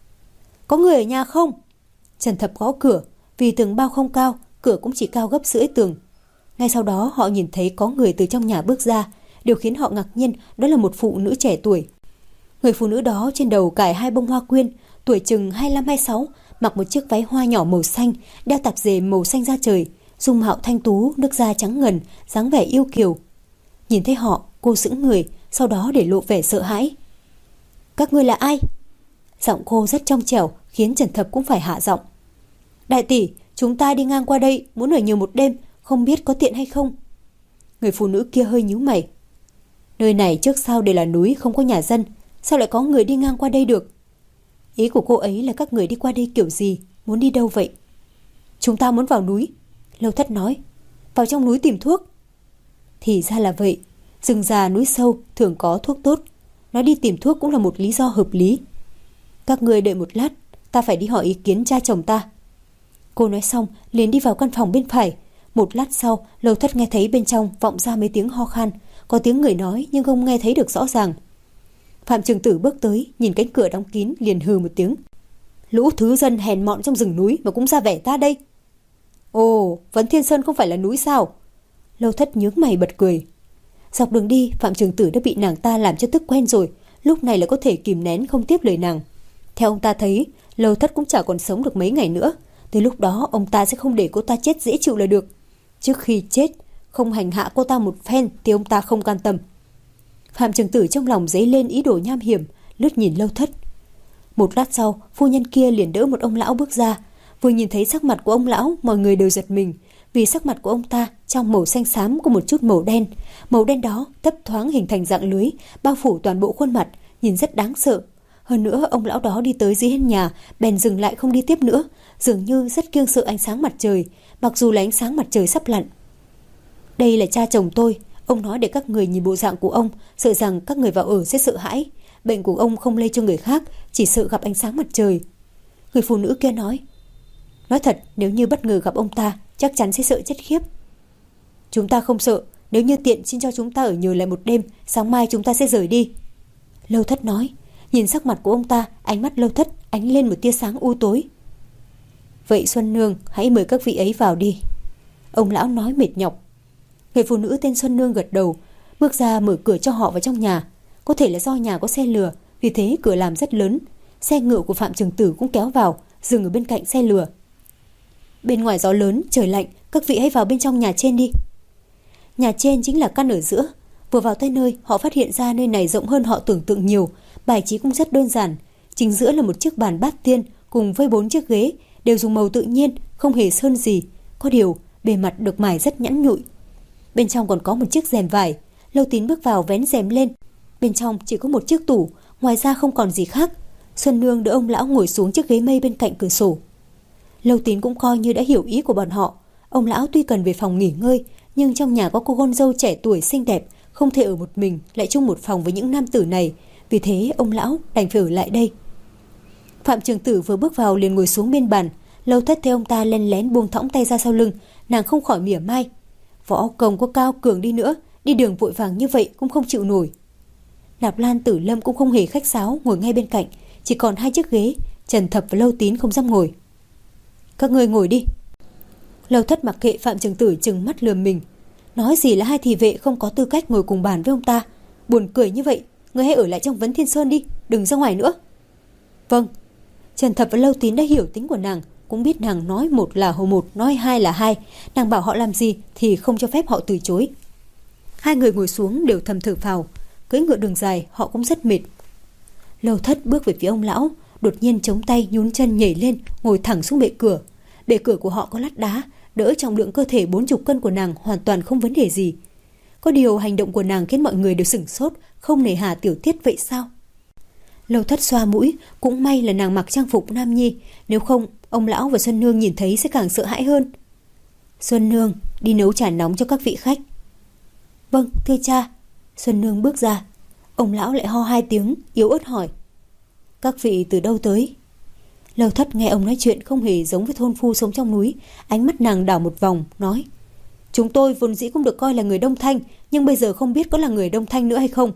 Có người ở nhà không? Trần Thập gõ cửa, vì tường bao không cao, cửa cũng chỉ cao gấp rưỡi tường. Ngay sau đó họ nhìn thấy có người từ trong nhà bước ra, điều khiến họ ngạc nhiên đó là một phụ nữ trẻ tuổi. Người phụ nữ đó trên đầu cài hai bông hoa quyên, tuổi chừng hai mươi lăm hai mươi sáu, mặc một chiếc váy hoa nhỏ màu xanh, đeo tạp dề màu xanh da trời, dung mạo thanh tú, nước da trắng ngần, dáng vẻ yêu kiều. Nhìn thấy họ, cô sững người, sau đó để lộ vẻ sợ hãi. Các ngươi là ai? Giọng cô rất trong trẻo, khiến Trần Thập cũng phải hạ giọng. Đại tỷ, chúng ta đi ngang qua đây, muốn ở nhiều một đêm, không biết có tiện hay không? Người phụ nữ kia hơi nhíu mày. Nơi này trước sau đều là núi, không có nhà dân, sao lại có người đi ngang qua đây được? Ý của cô ấy là các người đi qua đây kiểu gì, muốn đi đâu vậy? Chúng ta muốn vào núi. Lâu Thất nói. Vào trong núi tìm thuốc. Thì ra là vậy. Rừng già núi sâu thường có thuốc tốt. Nói đi tìm thuốc cũng là một lý do hợp lý. Các người đợi một lát, ta phải đi hỏi ý kiến cha chồng ta. Cô nói xong liền đi vào căn phòng bên phải. Một lát sau, Lâu Thất nghe thấy bên trong vọng ra mấy tiếng ho khan. Có tiếng người nói nhưng không nghe thấy được rõ ràng. Phạm Trường Tử bước tới, nhìn cánh cửa đóng kín liền hừ một tiếng. Lũ thứ dân hèn mọn trong rừng núi mà cũng ra vẻ ta đây. Ồ, Vấn Thiên Sơn không phải là núi sao? Lâu Thất nhướng mày bật cười. Dọc đường đi, Phạm Trường Tử đã bị nàng ta làm cho tức quen rồi, lúc này là có thể kìm nén không tiếp lời nàng. Theo ông ta thấy, Lâu Thất cũng chả còn sống được mấy ngày nữa. Tới lúc đó ông ta sẽ không để cô ta chết dễ chịu là được. Trước khi chết, không hành hạ cô ta một phen thì ông ta không can tâm. Phạm Trường Tử trong lòng dấy lên ý đồ nham hiểm, lướt nhìn Lâu Thất. Một lát sau, phu nhân kia liền đỡ một ông lão bước ra. Vừa nhìn thấy sắc mặt của ông lão, mọi người đều giật mình, vì sắc mặt của ông ta trong màu xanh xám có một chút màu đen. Màu đen đó thấp thoáng hình thành dạng lưới, bao phủ toàn bộ khuôn mặt, nhìn rất đáng sợ. Hơn nữa, ông lão đó đi tới dưới hiên nhà, bèn dừng lại không đi tiếp nữa, dường như rất kiêng sợ ánh sáng mặt trời, mặc dù là ánh sáng mặt trời sắp lặn. Đây là cha chồng tôi, ông nói để các người nhìn bộ dạng của ông, sợ rằng các người vào ở sẽ sợ hãi. Bệnh của ông không lây cho người khác, chỉ sợ gặp ánh sáng mặt trời. Người phụ nữ kia nói. Nói thật, nếu như bất ngờ gặp ông ta, chắc chắn sẽ sợ chết khiếp. Chúng ta không sợ, nếu như tiện xin cho chúng ta ở nhờ lại một đêm, sáng mai chúng ta sẽ rời đi. Lâu Thất nói. Nhìn sắc mặt của ông ta, ánh mắt Lâu Thất ánh lên một tia sáng u tối. Vậy Xuân Nương, hãy mời các vị ấy vào đi. Ông lão nói mệt nhọc. Người phụ nữ tên Xuân Nương gật đầu, bước ra mở cửa cho họ vào trong nhà. Có thể là do nhà có xe lừa, vì thế cửa làm rất lớn. Xe ngựa của Phạm Trường Tử cũng kéo vào, dừng ở bên cạnh xe lừa. Bên ngoài gió lớn, trời lạnh, các vị hãy vào bên trong nhà trên đi. Nhà trên chính là căn ở giữa. Vừa vào tới nơi, họ phát hiện ra nơi này rộng hơn họ tưởng tượng nhiều. Bài trí cũng rất đơn giản. Chính giữa là một chiếc bàn bát tiên cùng với bốn chiếc ghế, đều dùng màu tự nhiên, không hề sơn gì. Có điều, bề mặt được mài rất nhẵn nhụi. Bên trong còn có một chiếc rèm vải. Lâu Tín bước vào vén rèm lên. Bên trong chỉ có một chiếc tủ, ngoài ra không còn gì khác. Xuân Nương đỡ ông lão ngồi xuống chiếc ghế mây bên cạnh cửa sổ. Lâu Tín cũng coi như đã hiểu ý của bọn họ. Ông lão tuy cần về phòng nghỉ ngơi, nhưng trong nhà có cô con dâu trẻ tuổi xinh đẹp, không thể ở một mình lại chung một phòng với những nam tử này. Vì thế ông lão đành phải ở lại đây. Phạm Trường Tử vừa bước vào liền ngồi xuống bên bàn. Lâu Thất thấy ông ta len lén buông thõng tay ra sau lưng, nàng không khỏi mỉa mai. Võ công có cao cường đi nữa, đi đường vội vàng như vậy cũng không chịu nổi. Nạp Lan Tử Lâm cũng không hề khách sáo, ngồi ngay bên cạnh, chỉ còn hai chiếc ghế. Trần Thập và Lâu Tín không dám ngồi. Các ngươi ngồi đi. Lâu Thất mặc kệ Phạm Trường Tử trừng mắt lườm mình. Nói gì là hai thị vệ không có tư cách ngồi cùng bàn với ông ta. Buồn cười như vậy, ngươi hãy ở lại trong Vấn Thiên Sơn đi, đừng ra ngoài nữa. Vâng. Trần Thập và Lâu Tín đã hiểu tính của nàng, cũng biết nàng nói một là hồ một, nói hai là hai. Nàng bảo họ làm gì thì không cho phép họ từ chối. Hai người ngồi xuống đều thầm thở phào. Cưỡi ngựa đường dài họ cũng rất mệt. Lâu Thất bước về phía ông lão, đột nhiên chống tay nhún chân nhảy lên, ngồi thẳng xuống bệ cửa. Bệ cửa của họ có lát đá, đỡ trọng lượng cơ thể bốn chục cân của nàng hoàn toàn không vấn đề gì. Có điều hành động của nàng khiến mọi người đều sửng sốt, không nề hà tiểu tiết vậy sao? Lâu Thất xoa mũi, cũng may là nàng mặc trang phục nam nhi, nếu không ông lão và Xuân Nương nhìn thấy sẽ càng sợ hãi hơn. Xuân Nương, đi nấu trà nóng cho các vị khách. Vâng, thưa cha. Xuân Nương bước ra. Ông lão lại ho hai tiếng, yếu ớt hỏi. Các vị từ đâu tới? Lâu Thất nghe ông nói chuyện không hề giống với thôn phu sống trong núi. Ánh mắt nàng đảo một vòng, nói. Chúng tôi vốn dĩ cũng được coi là người Đông Thanh, nhưng bây giờ không biết có là người Đông Thanh nữa hay không.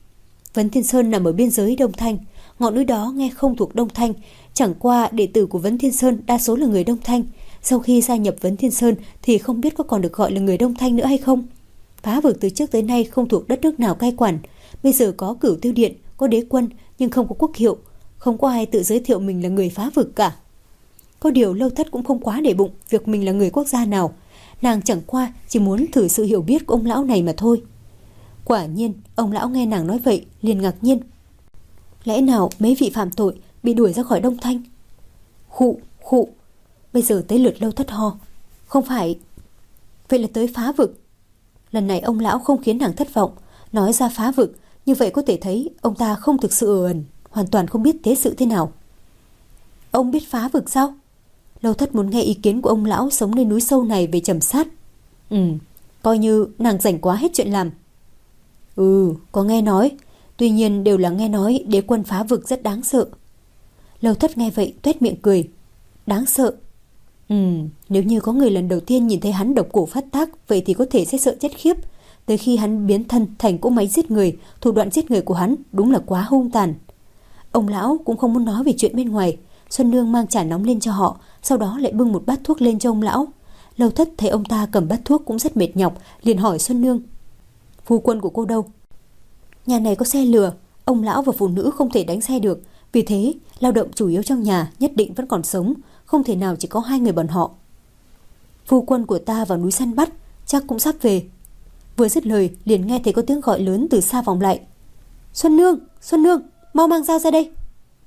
Vấn Thiên Sơn nằm ở biên giới Đông Thanh. Ngọn núi đó nghe không thuộc Đông Thanh. Chẳng qua đệ tử của Vấn Thiên Sơn đa số là người Đông Thanh. Sau khi gia nhập Vấn Thiên Sơn thì không biết có còn được gọi là người Đông Thanh nữa hay không. Phá vực từ trước tới nay không thuộc đất nước nào cai quản. Bây giờ có Cửu Tiêu Điện, có đế quân, nhưng không có quốc hiệu. Không có ai tự giới thiệu mình là người phá vực cả. Có điều Lâu Thất cũng không quá để bụng việc mình là người quốc gia nào. Nàng chẳng qua chỉ muốn thử sự hiểu biết của ông lão này mà thôi. Quả nhiên, ông lão nghe nàng nói vậy liền ngạc nhiên. Lẽ nào mấy vị phạm tội bị đuổi ra khỏi Đông Thanh? Khụ, khụ. Bây giờ tới lượt Lâu Thất ho. Không phải. Vậy là tới Phá Vực. Lần này ông lão không khiến nàng thất vọng. Nói ra Phá Vực, như vậy có thể thấy ông ta không thực sự ở ẩn, hoàn toàn không biết thế sự thế nào. Ông biết Phá Vực sao? Lâu Thất muốn nghe ý kiến của ông lão sống nơi núi sâu này về trầm sát. Ừ, coi như nàng rảnh quá hết chuyện làm. Ừ, có nghe nói. Tuy nhiên đều là nghe nói đế quân Phá Vực rất đáng sợ. Lâu Thất nghe vậy tuét miệng cười. Đáng sợ? Ừ, nếu như có người lần đầu tiên nhìn thấy hắn độc cổ phát tác, vậy thì có thể sẽ sợ chết khiếp. Tới khi hắn biến thân thành cỗ máy giết người, thủ đoạn giết người của hắn đúng là quá hung tàn. Ông lão cũng không muốn nói về chuyện bên ngoài. Xuân Nương mang trà nóng lên cho họ, sau đó lại bưng một bát thuốc lên cho ông lão. Lâu Thất thấy ông ta cầm bát thuốc cũng rất mệt nhọc, liền hỏi Xuân Nương: Phu quân của cô đâu? Nhà này có xe lừa, ông lão và phụ nữ không thể đánh xe được, vì thế lao động chủ yếu trong nhà nhất định vẫn còn sống, không thể nào chỉ có hai người bọn họ. Phu quân của ta vào núi săn bắt, chắc cũng sắp về. Vừa dứt lời liền nghe thấy có tiếng gọi lớn từ xa vọng lại. Xuân Nương, Xuân Nương, mau mang dao ra đây.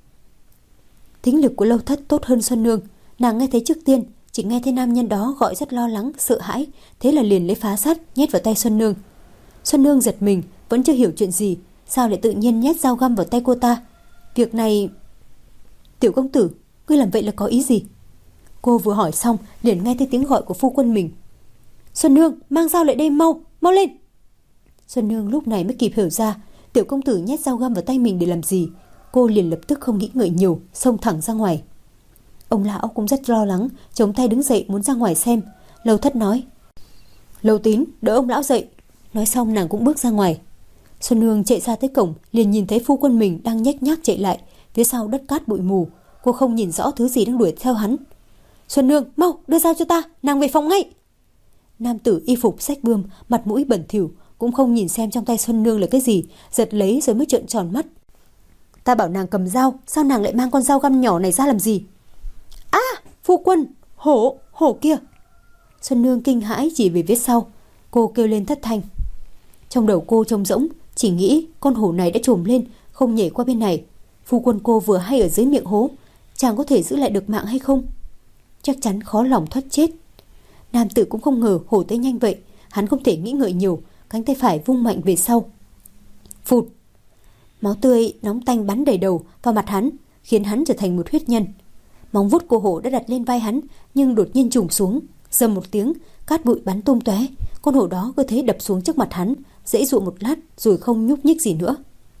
Thính lực của Lâu Thất tốt hơn Xuân Nương, nàng nghe thấy trước tiên, chỉ nghe thấy nam nhân đó gọi rất lo lắng, sợ hãi, thế là liền lấy phá sắt nhét vào tay Xuân Nương. Xuân Nương giật mình, vẫn chưa hiểu chuyện gì, sao lại tự nhiên nhét dao găm vào tay cô ta. Việc này... Tiểu công tử, ngươi làm vậy là có ý gì? Cô vừa hỏi xong liền nghe thấy tiếng gọi của phu quân mình. Xuân Nương, mang dao lại đây, mau, mau lên. Xuân Nương lúc này mới kịp hiểu ra tiểu công tử nhét dao găm vào tay mình để làm gì. Cô liền lập tức không nghĩ ngợi nhiều, xông thẳng ra ngoài. Ông lão cũng rất lo lắng, chống tay đứng dậy muốn ra ngoài xem. Lâu Thất nói: Lâu Tín, đỡ ông lão dậy. Nói xong nàng cũng bước ra ngoài. Xuân Nương chạy ra tới cổng, liền nhìn thấy phu quân mình đang nhếch nhác chạy lại, phía sau đất cát bụi mù, cô không nhìn rõ thứ gì đang đuổi theo hắn. Xuân Nương, mau đưa dao cho ta, nàng về phòng ngay. Nam tử y phục xách bươm, mặt mũi bẩn thỉu, cũng không nhìn xem trong tay Xuân Nương là cái gì, giật lấy rồi mới trợn tròn mắt. Ta bảo nàng cầm dao, sao nàng lại mang con dao găm nhỏ này ra làm gì? À, phu quân, hổ, hổ kia. Xuân Nương kinh hãi chỉ về phía sau, cô kêu lên thất thanh. Trong đầu cô trống rỗng, chỉ nghĩ con hổ này đã trồm lên, không nhảy qua bên này. Phu quân cô vừa hay ở dưới miệng hố, chàng có thể giữ lại được mạng hay không? Chắc chắn khó lòng thoát chết. Nam tử cũng không ngờ hổ tới nhanh vậy, hắn không thể nghĩ ngợi nhiều, cánh tay phải vung mạnh về sau. Phụt! Máu tươi nóng tanh bắn đầy đầu vào mặt hắn, khiến hắn trở thành một huyết nhân. Móng vuốt của hổ đã đặt lên vai hắn, nhưng đột nhiên trùng xuống, rầm một tiếng, cát bụi bắn tung tóe. Con hổ đó cứ thế đập xuống trước mặt hắn, giãy giụa một lát rồi không nhúc nhích gì nữa.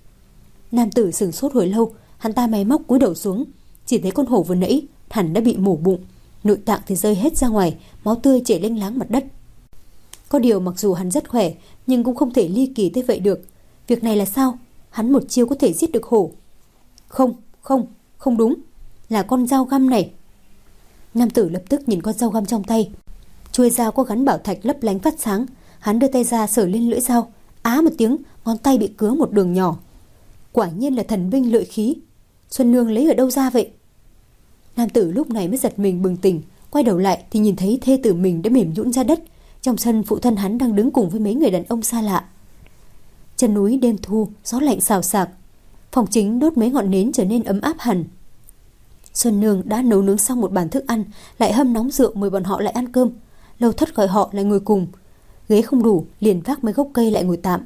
Nam tử sửng sốt hồi lâu, hắn ta máy móc cúi đầu xuống, chỉ thấy con hổ vừa nãy hẳn đã bị mổ bụng, nội tạng thì rơi hết ra ngoài, máu tươi chảy lênh láng mặt đất. Có điều mặc dù hắn rất khỏe, nhưng cũng không thể ly kỳ tới vậy được. Việc này là sao? Hắn một chiêu có thể giết được hổ? Không, không, không đúng, là con dao găm này. Nam tử lập tức nhìn con dao găm trong tay. Chuôi dao có gắn bảo thạch lấp lánh phát sáng. Hắn đưa tay ra sờ lên lưỡi dao, á một tiếng, ngón tay bị cứa một đường nhỏ. Quả nhiên là thần binh lợi khí. Xuân Nương lấy ở đâu ra vậy? Nam tử lúc này mới giật mình bừng tỉnh, quay đầu lại thì nhìn thấy thê tử mình đã mềm nhũn ra đất. Trong sân phụ thân hắn đang đứng cùng với mấy người đàn ông xa lạ. Chân núi đêm thu, gió lạnh xào xạc. Phòng chính đốt mấy ngọn nến trở nên ấm áp hẳn. Xuân Nương đã nấu nướng xong một bàn thức ăn, lại hâm nóng rượu mời bọn họ lại ăn cơm. Lâu Thất gọi họ lại ngồi cùng. Ghế không đủ, liền vác mấy gốc cây lại ngồi tạm.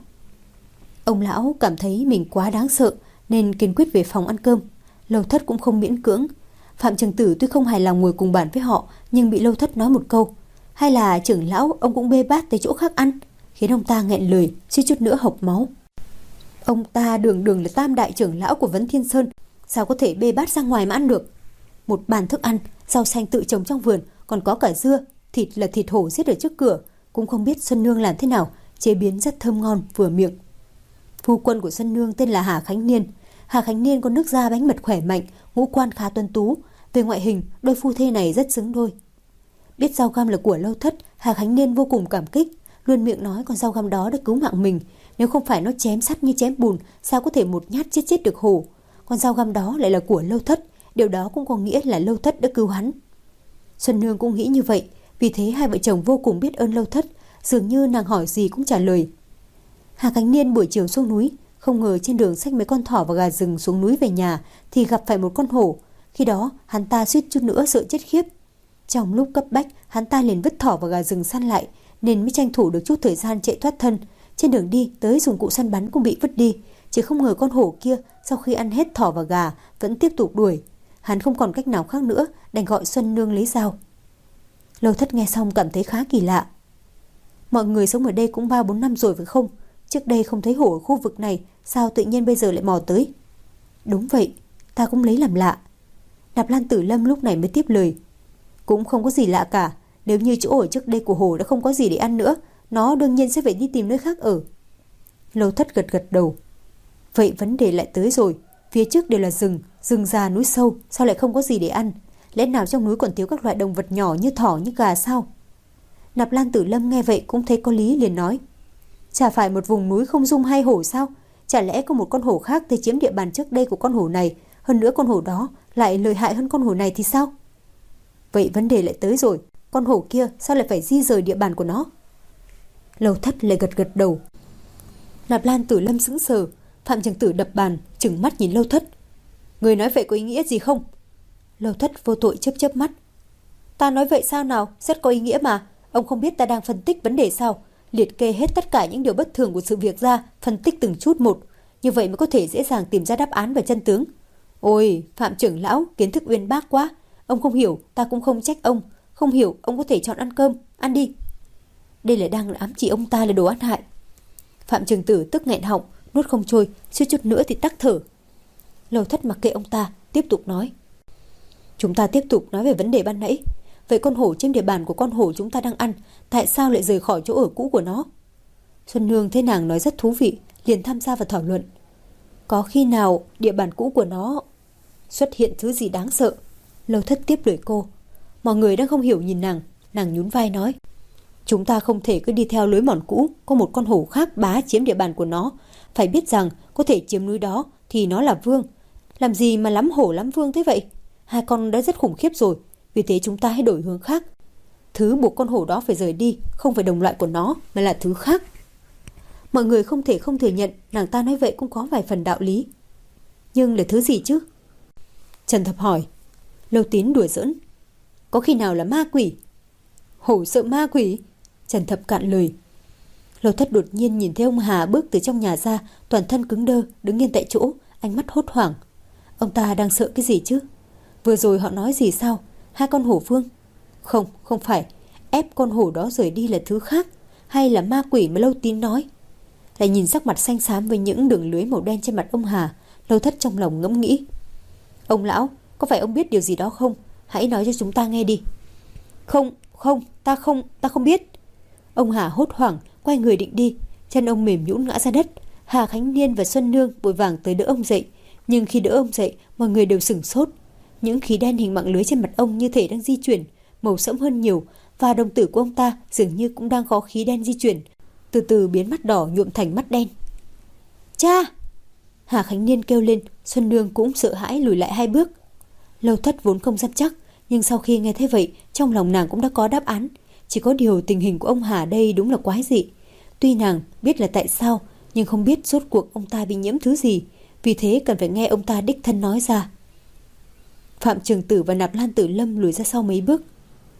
Ông lão cảm thấy mình quá đáng sợ nên kiên quyết về phòng ăn cơm. Lâu Thất cũng không miễn cưỡng. Phạm Trường Tử tuy không hài lòng ngồi cùng bàn với họ, nhưng bị Lâu Thất nói một câu: hay là trưởng lão ông cũng bê bát tới chỗ khác ăn, khiến ông ta nghẹn lời, suýt chút nữa hộc máu. Ông ta đường đường là tam đại trưởng lão của Vấn Thiên Sơn, sao có thể bê bát ra ngoài mà ăn được? Một bàn thức ăn, rau xanh tự trồng trong vườn, còn có cả dưa, thịt là thịt hổ giết ở trước cửa, cũng không biết Xuân Nương làm thế nào, chế biến rất thơm ngon vừa miệng. Phu quân của Xuân Nương tên là Hà Khánh Niên. Hà Khánh Niên có nước da bánh mật khỏe mạnh, ngũ quan khá tuấn tú, về ngoại hình đôi phu thê này rất xứng đôi. Biết dao găm là của Lâu Thất, Hà Khánh Niên vô cùng cảm kích, luôn miệng nói con dao găm đó đã cứu mạng mình, nếu không phải nó chém sắt như chém bùn, sao có thể một nhát chết chết được hổ. Con dao găm đó lại là của Lâu Thất, điều đó cũng có nghĩa là Lâu Thất đã cứu hắn. Xuân Nương cũng nghĩ như vậy, vì thế hai vợ chồng vô cùng biết ơn Lâu Thất, dường như nàng hỏi gì cũng trả lời. Hà Khánh Niên buổi chiều xuống núi, không ngờ trên đường xách mấy con thỏ và gà rừng xuống núi về nhà thì gặp phải một con hổ. Khi đó hắn ta suýt chút nữa sợ chết khiếp. Trong lúc cấp bách, hắn ta liền vứt thỏ và gà rừng săn lại, nên mới tranh thủ được chút thời gian chạy thoát thân. Trên đường đi tới dụng cụ săn bắn cũng bị vứt đi, chỉ không ngờ con hổ kia sau khi ăn hết thỏ và gà vẫn tiếp tục đuổi. Hắn không còn cách nào khác nữa, đành gọi Xuân Nương lấy dao. Lâu Thất nghe xong cảm thấy khá kỳ lạ. Mọi người sống ở đây cũng ba bốn năm rồi phải không? Trước đây không thấy hổ ở khu vực này, sao tự nhiên bây giờ lại mò tới? Đúng vậy, ta cũng lấy làm lạ. Nạp Lan Tử Lâm lúc này mới tiếp lời. Cũng không có gì lạ cả, nếu như chỗ ở trước đây của hổ đã không có gì để ăn nữa, nó đương nhiên sẽ phải đi tìm nơi khác ở. Lâu Thất gật gật đầu. Vậy vấn đề lại tới rồi, phía trước đều là rừng, rừng già núi sâu, sao lại không có gì để ăn? Lẽ nào trong núi còn thiếu các loại động vật nhỏ như thỏ như gà sao? Nạp Lan Tử Lâm nghe vậy cũng thấy có lý, liền nói. Chả phải một vùng núi không dung hai hổ sao? Chả lẽ có một con hổ khác tới chiếm địa bàn trước đây của con hổ này, hơn nữa con hổ đó lại lợi hại hơn con hổ này thì sao? Vậy vấn đề lại tới rồi, con hổ kia sao lại phải di rời địa bàn của nó? Lâu Thất lại gật gật đầu. Nạp Lan Tử Lâm sững sờ, Phạm Trường Tử đập bàn, trừng mắt nhìn Lâu Thất. Người nói vậy có ý nghĩa gì không? Lâu Thất vô tội chớp chớp mắt. Ta nói vậy sao nào, rất có ý nghĩa mà. Ông không biết ta đang phân tích vấn đề sao? Liệt kê hết tất cả những điều bất thường của sự việc ra, phân tích từng chút một, như vậy mới có thể dễ dàng tìm ra đáp án và chân tướng. Ôi, Phạm trưởng lão, kiến thức uyên bác quá. Ông không hiểu, ta cũng không trách ông. Không hiểu, ông có thể chọn ăn cơm, ăn đi. Đây là đang ám chỉ ông ta là đồ ăn hại. Phạm Trường Tử tức nghẹn họng, nuốt không trôi, suýt chút nữa thì tắc thở. Lâu Thất mặc kệ ông ta, tiếp tục nói. Chúng ta tiếp tục nói về vấn đề ban nãy. Vậy con hổ trên địa bàn của con hổ chúng ta đang ăn, tại sao lại rời khỏi chỗ ở cũ của nó? Xuân Nương thấy nàng nói rất thú vị, liền tham gia vào thảo luận. Có khi nào địa bàn cũ của nó xuất hiện thứ gì đáng sợ? Lâu Thất tiếp lời cô. Mọi người đang không hiểu nhìn nàng, nàng nhún vai nói. Chúng ta không thể cứ đi theo lối mòn cũ, có một con hổ khác bá chiếm địa bàn của nó. Phải biết rằng có thể chiếm núi đó thì nó là vương. Làm gì mà lắm hổ lắm vương thế vậy? Hai con đã rất khủng khiếp rồi, vì thế chúng ta hãy đổi hướng khác. Thứ buộc con hổ đó phải rời đi không phải đồng loại của nó, mà là thứ khác. Mọi người không thể không thừa nhận nàng ta nói vậy cũng có vài phần đạo lý. Nhưng là thứ gì chứ? Trần Thập hỏi. Lâu Tín đùa giỡn. Có khi nào là ma quỷ? Hổ sợ ma quỷ? Trần Thập cạn lời. Lâu Thất đột nhiên nhìn thấy ông Hà bước từ trong nhà ra, toàn thân cứng đơ, đứng yên tại chỗ, ánh mắt hốt hoảng. Ông ta đang sợ cái gì chứ? Vừa rồi họ nói gì sao? Hai con hổ vương? Không, không phải. Ép con hổ đó rời đi là thứ khác, hay là ma quỷ mà Lâu Tín nói? Lại nhìn sắc mặt xanh xám với những đường lưới màu đen trên mặt ông Hà, Lâu Thất trong lòng ngẫm nghĩ. Ông lão, có phải ông biết điều gì đó không? Hãy nói cho chúng ta nghe đi. Không, không, ta không, ta không biết. Ông Hà hốt hoảng, quay người định đi. Chân ông mềm nhũn ngã ra đất. Hà Khánh Niên và Xuân Nương vội vàng tới đỡ ông dậy. Nhưng khi đỡ ông dậy, mọi người đều sửng sốt. Những khí đen hình mạng lưới trên mặt ông như thể đang di chuyển, màu sẫm hơn nhiều, và đồng tử của ông ta dường như cũng đang có khí đen di chuyển, từ từ biến mắt đỏ nhuộm thành mắt đen. Cha! Hà Khánh Niên kêu lên, Xuân Nương cũng sợ hãi lùi lại hai bước. Lâu Thất vốn không dám chắc, nhưng sau khi nghe thấy vậy, trong lòng nàng cũng đã có đáp án. Chỉ có điều tình hình của ông Hà đây đúng là quái dị. Tuy nàng biết là tại sao, nhưng không biết rốt cuộc ông ta bị nhiễm thứ gì, vì thế cần phải nghe ông ta đích thân nói ra. Phạm Trường Tử và Nạp Lan Tử Lâm lùi ra sau mấy bước.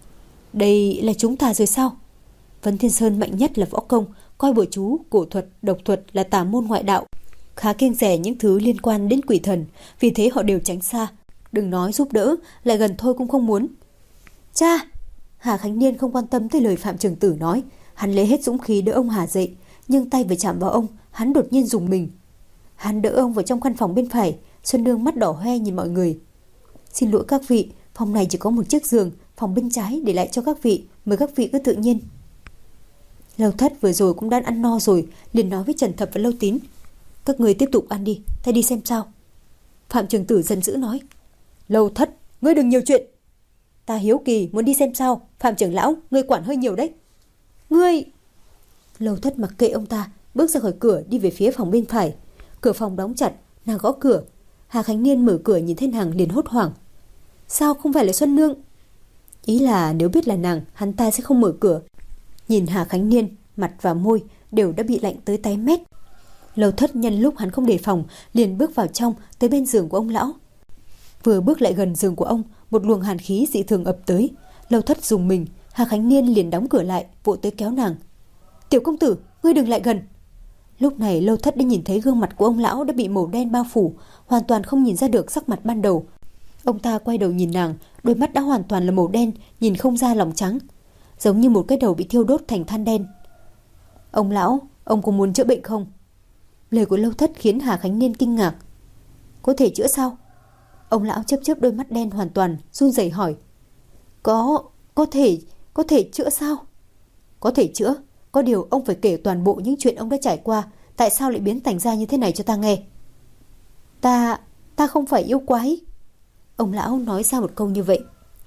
Đây là chúng ta rồi sao? Vấn Thiên Sơn mạnh nhất là võ công, coi bùa chú, cổ thuật, độc thuật là tà môn ngoại đạo, khá kiêng dè những thứ liên quan đến quỷ thần, vì thế họ đều tránh xa. Đừng nói giúp đỡ, lại gần thôi cũng không muốn. Cha! Hà Khánh Niên không quan tâm tới lời Phạm Trường Tử nói. Hắn lấy hết dũng khí đỡ ông Hà dậy, nhưng tay vừa chạm vào ông, hắn đột nhiên rùng mình. Hắn đỡ ông vào trong căn phòng bên phải. Xuân Nương mắt đỏ hoe nhìn mọi người. Xin lỗi các vị, phòng này chỉ có một chiếc giường, phòng bên trái để lại cho các vị, mời các vị cứ tự nhiên. Lâu Thất vừa rồi cũng đã ăn no rồi, liền nói với Trần Thập và Lâu Tín. Các người tiếp tục ăn đi, ta đi xem sao. Phạm Trường Tử giận dữ nói. Lâu Thất, ngươi đừng nhiều chuyện. Ta hiếu kỳ muốn đi xem sao. Phạm trưởng lão, ngươi quản hơi nhiều đấy. Ngươi... Lâu Thất mặc kệ ông ta, bước ra khỏi cửa đi về phía phòng bên phải. Cửa phòng đóng chặt, nàng gõ cửa. Hà Khánh Niên mở cửa nhìn thấy nàng liền hốt hoảng. Sao không phải là Xuân Nương? Ý là nếu biết là nàng, hắn ta sẽ không mở cửa. Nhìn Hà Khánh Niên, mặt và môi đều đã bị lạnh tới tái mét. Lâu Thất nhân lúc hắn không đề phòng, liền bước vào trong, tới bên giường của ông lão. Vừa bước lại gần giường của ông, một luồng hàn khí dị thường ập tới. Lâu Thất dùng mình, Hà Khánh Niên liền đóng cửa lại, vội tới kéo nàng. Tiểu công tử, ngươi đừng lại gần. Lúc này Lâu Thất đã nhìn thấy gương mặt của ông lão đã bị màu đen bao phủ, hoàn toàn không nhìn ra được sắc mặt ban đầu. Ông ta quay đầu nhìn nàng, đôi mắt đã hoàn toàn là màu đen, nhìn không ra lòng trắng, giống như một cái đầu bị thiêu đốt thành than đen. Ông lão, ông có muốn chữa bệnh không? Lời của Lâu Thất khiến Hà Khánh Niên kinh ngạc. Có thể chữa sao? Ông lão chớp chớp đôi mắt đen hoàn toàn, run rẩy hỏi. Có, có thể, có thể chữa sao? Có thể chữa, có điều ông phải kể toàn bộ những chuyện ông đã trải qua, tại sao lại biến thành ra như thế này cho ta nghe. Ta, ta không phải yêu quái. Ông lão nói ra một câu như vậy.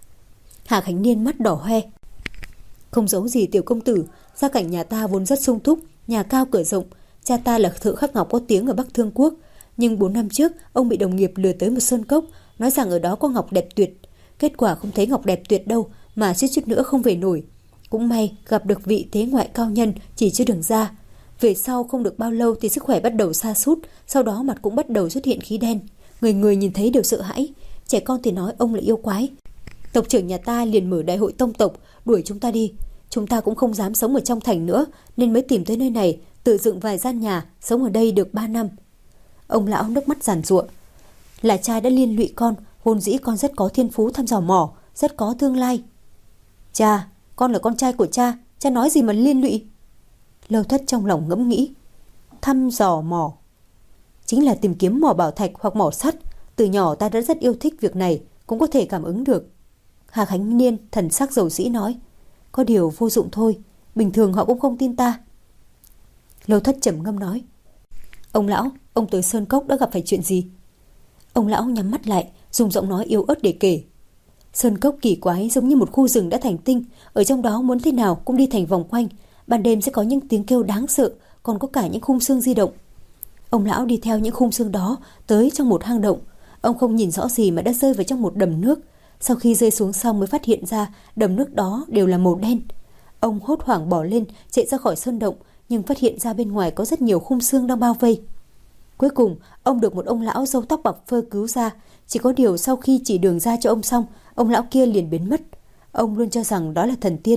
Hà Khánh Niên mắt đỏ hoe. Không giấu gì tiểu công tử, gia cảnh nhà ta vốn rất sung túc, nhà cao cửa rộng. Cha ta là thợ khắc ngọc có tiếng ở Bắc Thương Quốc, nhưng bốn năm trước ông bị đồng nghiệp lừa tới một sơn cốc, nói rằng ở đó có ngọc đẹp tuyệt. Kết quả không thấy ngọc đẹp tuyệt đâu, mà suýt chút nữa không về nổi. Cũng may gặp được vị thế ngoại cao nhân chỉ cho đường ra. Về sau không được bao lâu thì sức khỏe bắt đầu sa sút, sau đó mặt cũng bắt đầu xuất hiện khí đen. Người người nhìn thấy đều sợ hãi, trẻ con thì nói ông là yêu quái. Tộc trưởng nhà ta liền mở đại hội tông tộc, đuổi chúng ta đi. Chúng ta cũng không dám sống ở trong thành nữa, nên mới tìm tới nơi này, tự dựng vài gian nhà, sống ở đây được ba năm. Ông lão nước mắt giàn giụa. Là cha đã liên lụy con, vốn dĩ con rất có thiên phú thăm dò mỏ, rất có tương lai. Cha, con là con trai của cha, cha nói gì mà liên lụy? Lâu Thất trong lòng ngẫm nghĩ. Thăm dò mỏ, chính là tìm kiếm mỏ bảo thạch hoặc mỏ sắt. Từ nhỏ ta đã rất yêu thích việc này, cũng có thể cảm ứng được. Hà Khánh Niên thần sắc dầu dĩ nói. Có điều vô dụng thôi, bình thường họ cũng không tin ta. Lâu Thất trầm ngâm nói. Ông lão, ông tới Sơn Cốc đã gặp phải chuyện gì? Ông lão nhắm mắt lại, dùng giọng nói yếu ớt để kể. Sơn Cốc kỳ quái giống như một khu rừng đã thành tinh, ở trong đó muốn thế nào cũng đi thành vòng quanh. Ban đêm sẽ có những tiếng kêu đáng sợ, còn có cả những khung xương di động. Ông lão đi theo những khung xương đó tới trong một hang động. Ông không nhìn rõ gì mà đã rơi vào trong một đầm nước. Sau khi rơi xuống xong mới phát hiện ra đầm nước đó đều là màu đen. Ông hốt hoảng bỏ lên, chạy ra khỏi sơn động, nhưng phát hiện ra bên ngoài có rất nhiều khung xương đang bao vây. Cuối cùng, ông được một ông lão râu tóc bạc phơ cứu ra. Chỉ có điều sau khi chỉ đường ra cho ông xong, ông lão kia liền biến mất. Ông luôn cho rằng đó là thần tiên.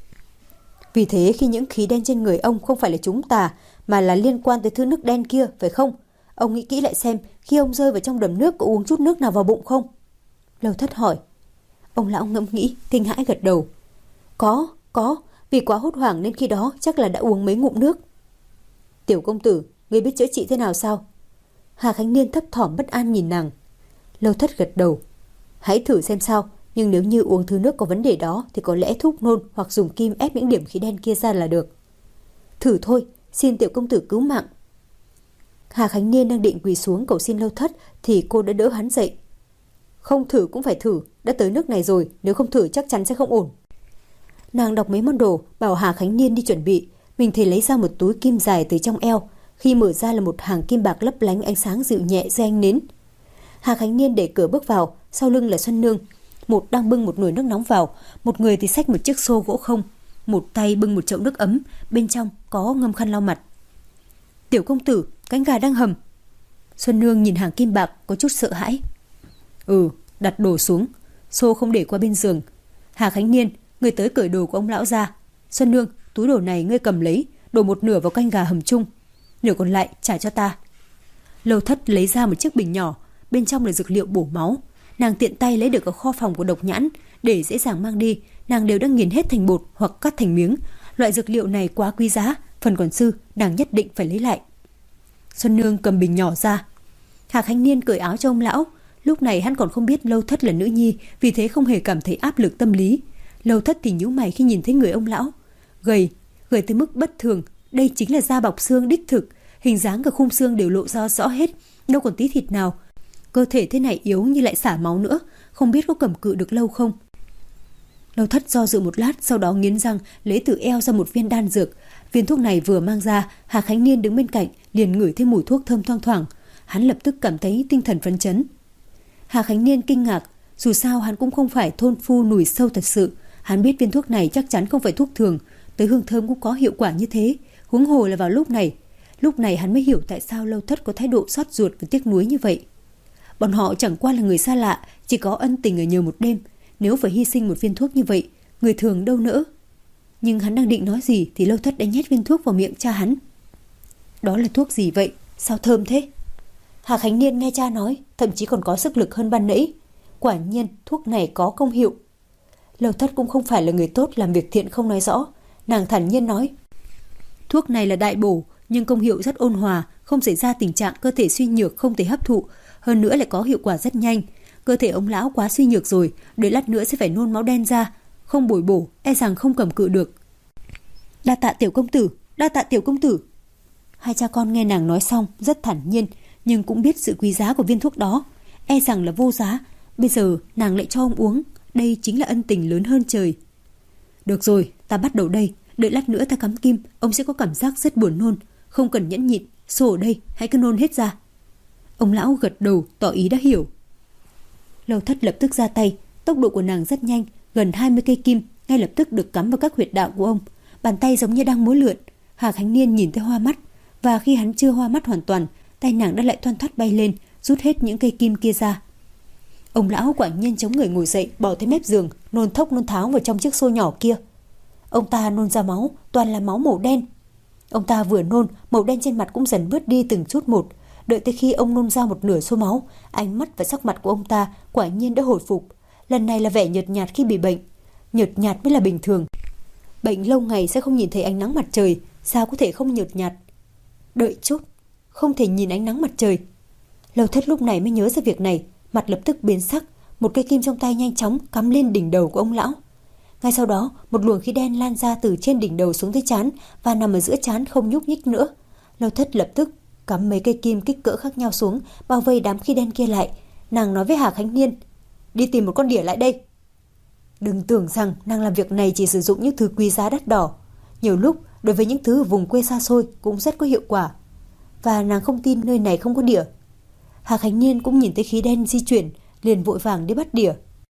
Vì thế khi những khí đen trên người ông không phải là chúng tà, mà là liên quan tới thứ nước đen kia, phải không? Ông nghĩ kỹ lại xem, khi ông rơi vào trong đầm nước có uống chút nước nào vào bụng không? Lâu Thất hỏi. Ông lão ngẫm nghĩ, kinh hãi gật đầu. Có, có, vì quá hốt hoảng nên khi đó chắc là đã uống mấy ngụm nước. Tiểu công tử, ngươi biết chữa trị thế nào sao? Hà Khánh Niên thấp thỏm bất an nhìn nàng. Lâu Thất gật đầu. Hãy thử xem sao, nhưng nếu như uống thứ nước có vấn đề đó thì có lẽ thuốc nôn hoặc dùng kim ép những điểm khí đen kia ra là được. Thử thôi, xin tiểu công tử cứu mạng. Hà Khánh Niên đang định quỳ xuống cầu xin Lâu Thất thì cô đã đỡ hắn dậy. Không thử cũng phải thử, đã tới nước này rồi, nếu không thử chắc chắn sẽ không ổn. Nàng đọc mấy món đồ, bảo Hà Khánh Niên đi chuẩn bị. Mình thì lấy ra một túi kim dài từ trong eo. Khi mở ra là một hàng kim bạc lấp lánh ánh sáng dịu nhẹ dưới ánh nến. Hà Khánh Niên đẩy cửa bước vào, sau lưng là Xuân Nương. Một đang bưng một nồi nước nóng vào, một người thì xách một chiếc xô gỗ không, một tay bưng một chậu nước ấm, bên trong có ngâm khăn lau mặt. Tiểu công tử, cánh gà đang hầm. Xuân Nương nhìn hàng kim bạc có chút sợ hãi. Ừ, đặt đồ xuống, xô không để qua bên giường. Hà Khánh Niên, người tới cởi đồ của ông lão ra. Xuân Nương, túi đồ này ngươi cầm lấy, đổ một nửa vào canh gà hầm chung, nửa còn lại trả cho ta. Lâu Thất lấy ra một chiếc bình nhỏ, bên trong là dược liệu bổ máu. Nàng tiện tay lấy được ở kho phòng của Độc Nhãn, để dễ dàng mang đi. Nàng đều đã nghiền hết thành bột hoặc cắt thành miếng. Loại dược liệu này quá quý giá, phần còn dư nàng nhất định phải lấy lại. Xuân Nương cầm bình nhỏ ra. Hà Khánh Niên cởi áo cho ông lão. Lúc này hắn còn không biết Lâu Thất là nữ nhi, vì thế không hề cảm thấy áp lực tâm lý. Lâu Thất thì nhíu mày khi nhìn thấy người ông lão gầy, gầy tới mức bất thường. Đây chính là da bọc xương đích thực, hình dáng và khung xương đều lộ ra rõ hết, đâu còn tí thịt nào. Cơ thể thế này yếu như lại xả máu nữa, không biết có cầm cự được lâu không. Lâu Thất do dự một lát, sau đó nghiến răng lấy từ eo ra một viên đan dược. Viên thuốc này vừa mang ra, Hà Khánh Niên đứng bên cạnh liền ngửi thấy mùi thuốc thơm thoang thoảng. Hắn lập tức cảm thấy tinh thần phấn chấn. Hà Khánh Niên kinh ngạc, Dù sao hắn cũng không phải thôn phu nùi sâu thật sự. Hắn biết viên thuốc này chắc chắn không phải thuốc thường, tới hương thơm cũng có hiệu quả như thế, huống hồ là vào lúc này. Lúc này hắn mới hiểu tại sao Lâu Thất có thái độ xót ruột và tiếc nuối như vậy. Bọn họ chẳng qua là người xa lạ, chỉ có ân tình ở nhờ một đêm. Nếu phải hy sinh một viên thuốc như vậy, người thường đâu nỡ. Nhưng hắn đang định nói gì thì Lâu Thất đã nhét viên thuốc vào miệng cha hắn. Đó là thuốc gì vậy? Sao thơm thế? Hà Khánh Niên nghe cha nói, thậm chí còn có sức lực hơn ban nãy. Quả nhiên thuốc này có công hiệu. Lâu Thất cũng không phải là người tốt, làm việc thiện không nói rõ. Nàng thản nhiên nói, thuốc này là đại bổ, nhưng công hiệu rất ôn hòa, không xảy ra tình trạng cơ thể suy nhược không thể hấp thụ, hơn nữa lại có hiệu quả rất nhanh. Cơ thể ông lão quá suy nhược rồi, đợi lát nữa sẽ phải nôn máu đen ra, không bồi bổ e rằng không cầm cự được. Đa tạ tiểu công tử, đa tạ tiểu công tử. Hai cha con nghe nàng nói xong rất thản nhiên, nhưng cũng biết sự quý giá của viên thuốc đó, e rằng là vô giá. Bây giờ nàng lại cho ông uống, đây chính là ân tình lớn hơn trời. Được rồi, ta bắt đầu đây, đợi lát nữa ta cắm kim, ông sẽ có cảm giác rất buồn nôn, không cần nhẫn nhịn, xô ở đây, hãy cứ nôn hết ra. Ông lão gật đầu tỏ ý đã hiểu. Lâu Thất lập tức ra tay, tốc độ của nàng rất nhanh, gần hai mươi cây kim ngay lập tức được cắm vào các huyệt đạo của ông, bàn tay giống như đang múa lượn. Hà Khánh Niên nhìn thấy hoa mắt, và khi hắn chưa hoa mắt hoàn toàn, tay nàng đã lại thoăn thoắt bay lên, rút hết những cây kim kia ra. Ông lão quả nhiên chống người ngồi dậy, bỏ tới mép giường, nôn thốc nôn tháo vào trong chiếc xô nhỏ kia. Ông ta nôn ra máu, toàn là máu màu đen. Ông ta vừa nôn, màu đen trên mặt cũng dần bớt đi từng chút một. Đợi tới khi ông nôn ra một nửa số máu, ánh mắt và sắc mặt của ông ta quả nhiên đã hồi phục. Lần này là vẻ nhợt nhạt khi bị bệnh. Nhợt nhạt mới là bình thường. Bệnh lâu ngày sẽ không nhìn thấy ánh nắng mặt trời, sao có thể không nhợt nhạt? Đợi chút, không thể nhìn ánh nắng mặt trời. Lâu Thất lúc này mới nhớ ra việc này, mặt lập tức biến sắc, một cây kim trong tay nhanh chóng cắm lên đỉnh đầu của ông lão. Ngay sau đó, một luồng khí đen lan ra từ trên đỉnh đầu xuống tới trán và nằm ở giữa trán không nhúc nhích nữa. Lâu Thất lập tức cắm mấy cây kim kích cỡ khác nhau xuống, bao vây đám khí đen kia lại. Nàng nói với Hà Khánh Niên, đi tìm một con đỉa lại đây. Đừng tưởng rằng nàng làm việc này chỉ sử dụng những thứ quý giá đắt đỏ. Nhiều lúc, đối với những thứ ở vùng quê xa xôi cũng rất có hiệu quả. Và nàng không tin nơi này không có đỉa. Hà Khánh Niên cũng nhìn thấy khí đen di chuyển, liền vội vàng đi bắt đỉa.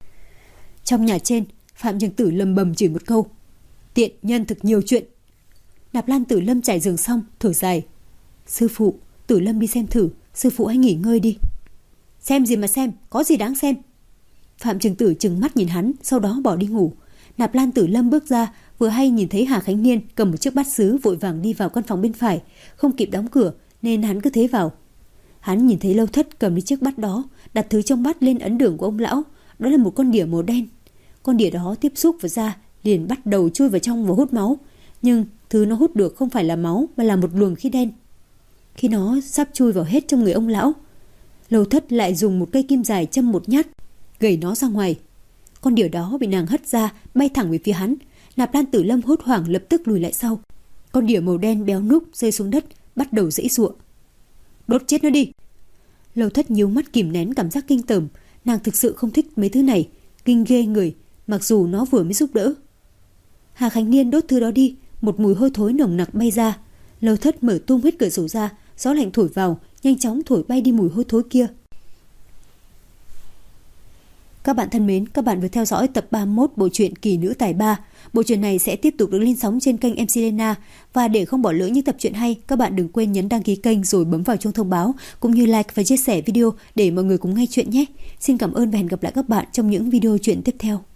Trong nhà trên, Phạm Trường Tử lầm bầm chửi một câu, tiện nhân thực nhiều chuyện. Nạp Lan Tử Lâm trải giường xong, thở dài. Sư phụ, Tử Lâm đi xem thử, sư phụ hãy nghỉ ngơi đi. Xem gì mà xem, có gì đáng xem? Phạm Trường Tử trừng mắt nhìn hắn, sau đó bỏ đi ngủ. Nạp Lan Tử Lâm bước ra, vừa hay nhìn thấy Hà Khánh Niên cầm một chiếc bát sứ vội vàng đi vào căn phòng bên phải, không kịp đóng cửa nên hắn cứ thế vào. Hắn nhìn thấy Lâu Thất cầm đi chiếc bát đó, đặt thứ trong bát lên ấn đường của ông lão, đó là một con đỉa màu đen. Con đỉa đó tiếp xúc vào da, liền bắt đầu chui vào trong và hút máu, nhưng thứ nó hút được không phải là máu mà là một luồng khí đen. Khi nó sắp chui vào hết trong người ông lão, Lâu Thất lại dùng một cây kim dài châm một nhát, gẩy nó ra ngoài. Con đỉa đó bị nàng hất ra, bay thẳng về phía hắn. Nạp Lan Tử Lâm hốt hoảng lập tức lùi lại sau. Con đỉa màu đen béo núc rơi xuống đất, bắt đầu giãy giụa. Đốt chết nó đi. Lâu Thất nhíu mắt kìm nén cảm giác kinh tởm, nàng thực sự không thích mấy thứ này, kinh ghê người, mặc dù nó vừa mới giúp đỡ. Hà Khánh Niên đốt thứ đó đi, một mùi hôi thối nồng nặc bay ra. Lâu Thất mở tung hết cửa sổ ra, gió lạnh thổi vào, nhanh chóng thổi bay đi mùi hôi thối kia. Các bạn thân mến, các bạn vừa theo dõi tập ba mươi mốt bộ truyện Kỳ Nữ Tài Ba. Bộ truyện này sẽ tiếp tục được lên sóng trên kênh em xê Lena. Và để không bỏ lỡ những tập truyện hay, các bạn đừng quên nhấn đăng ký kênh rồi bấm vào chuông thông báo, cũng như like và chia sẻ video để mọi người cùng nghe chuyện nhé. Xin cảm ơn và hẹn gặp lại các bạn trong những video truyện tiếp theo.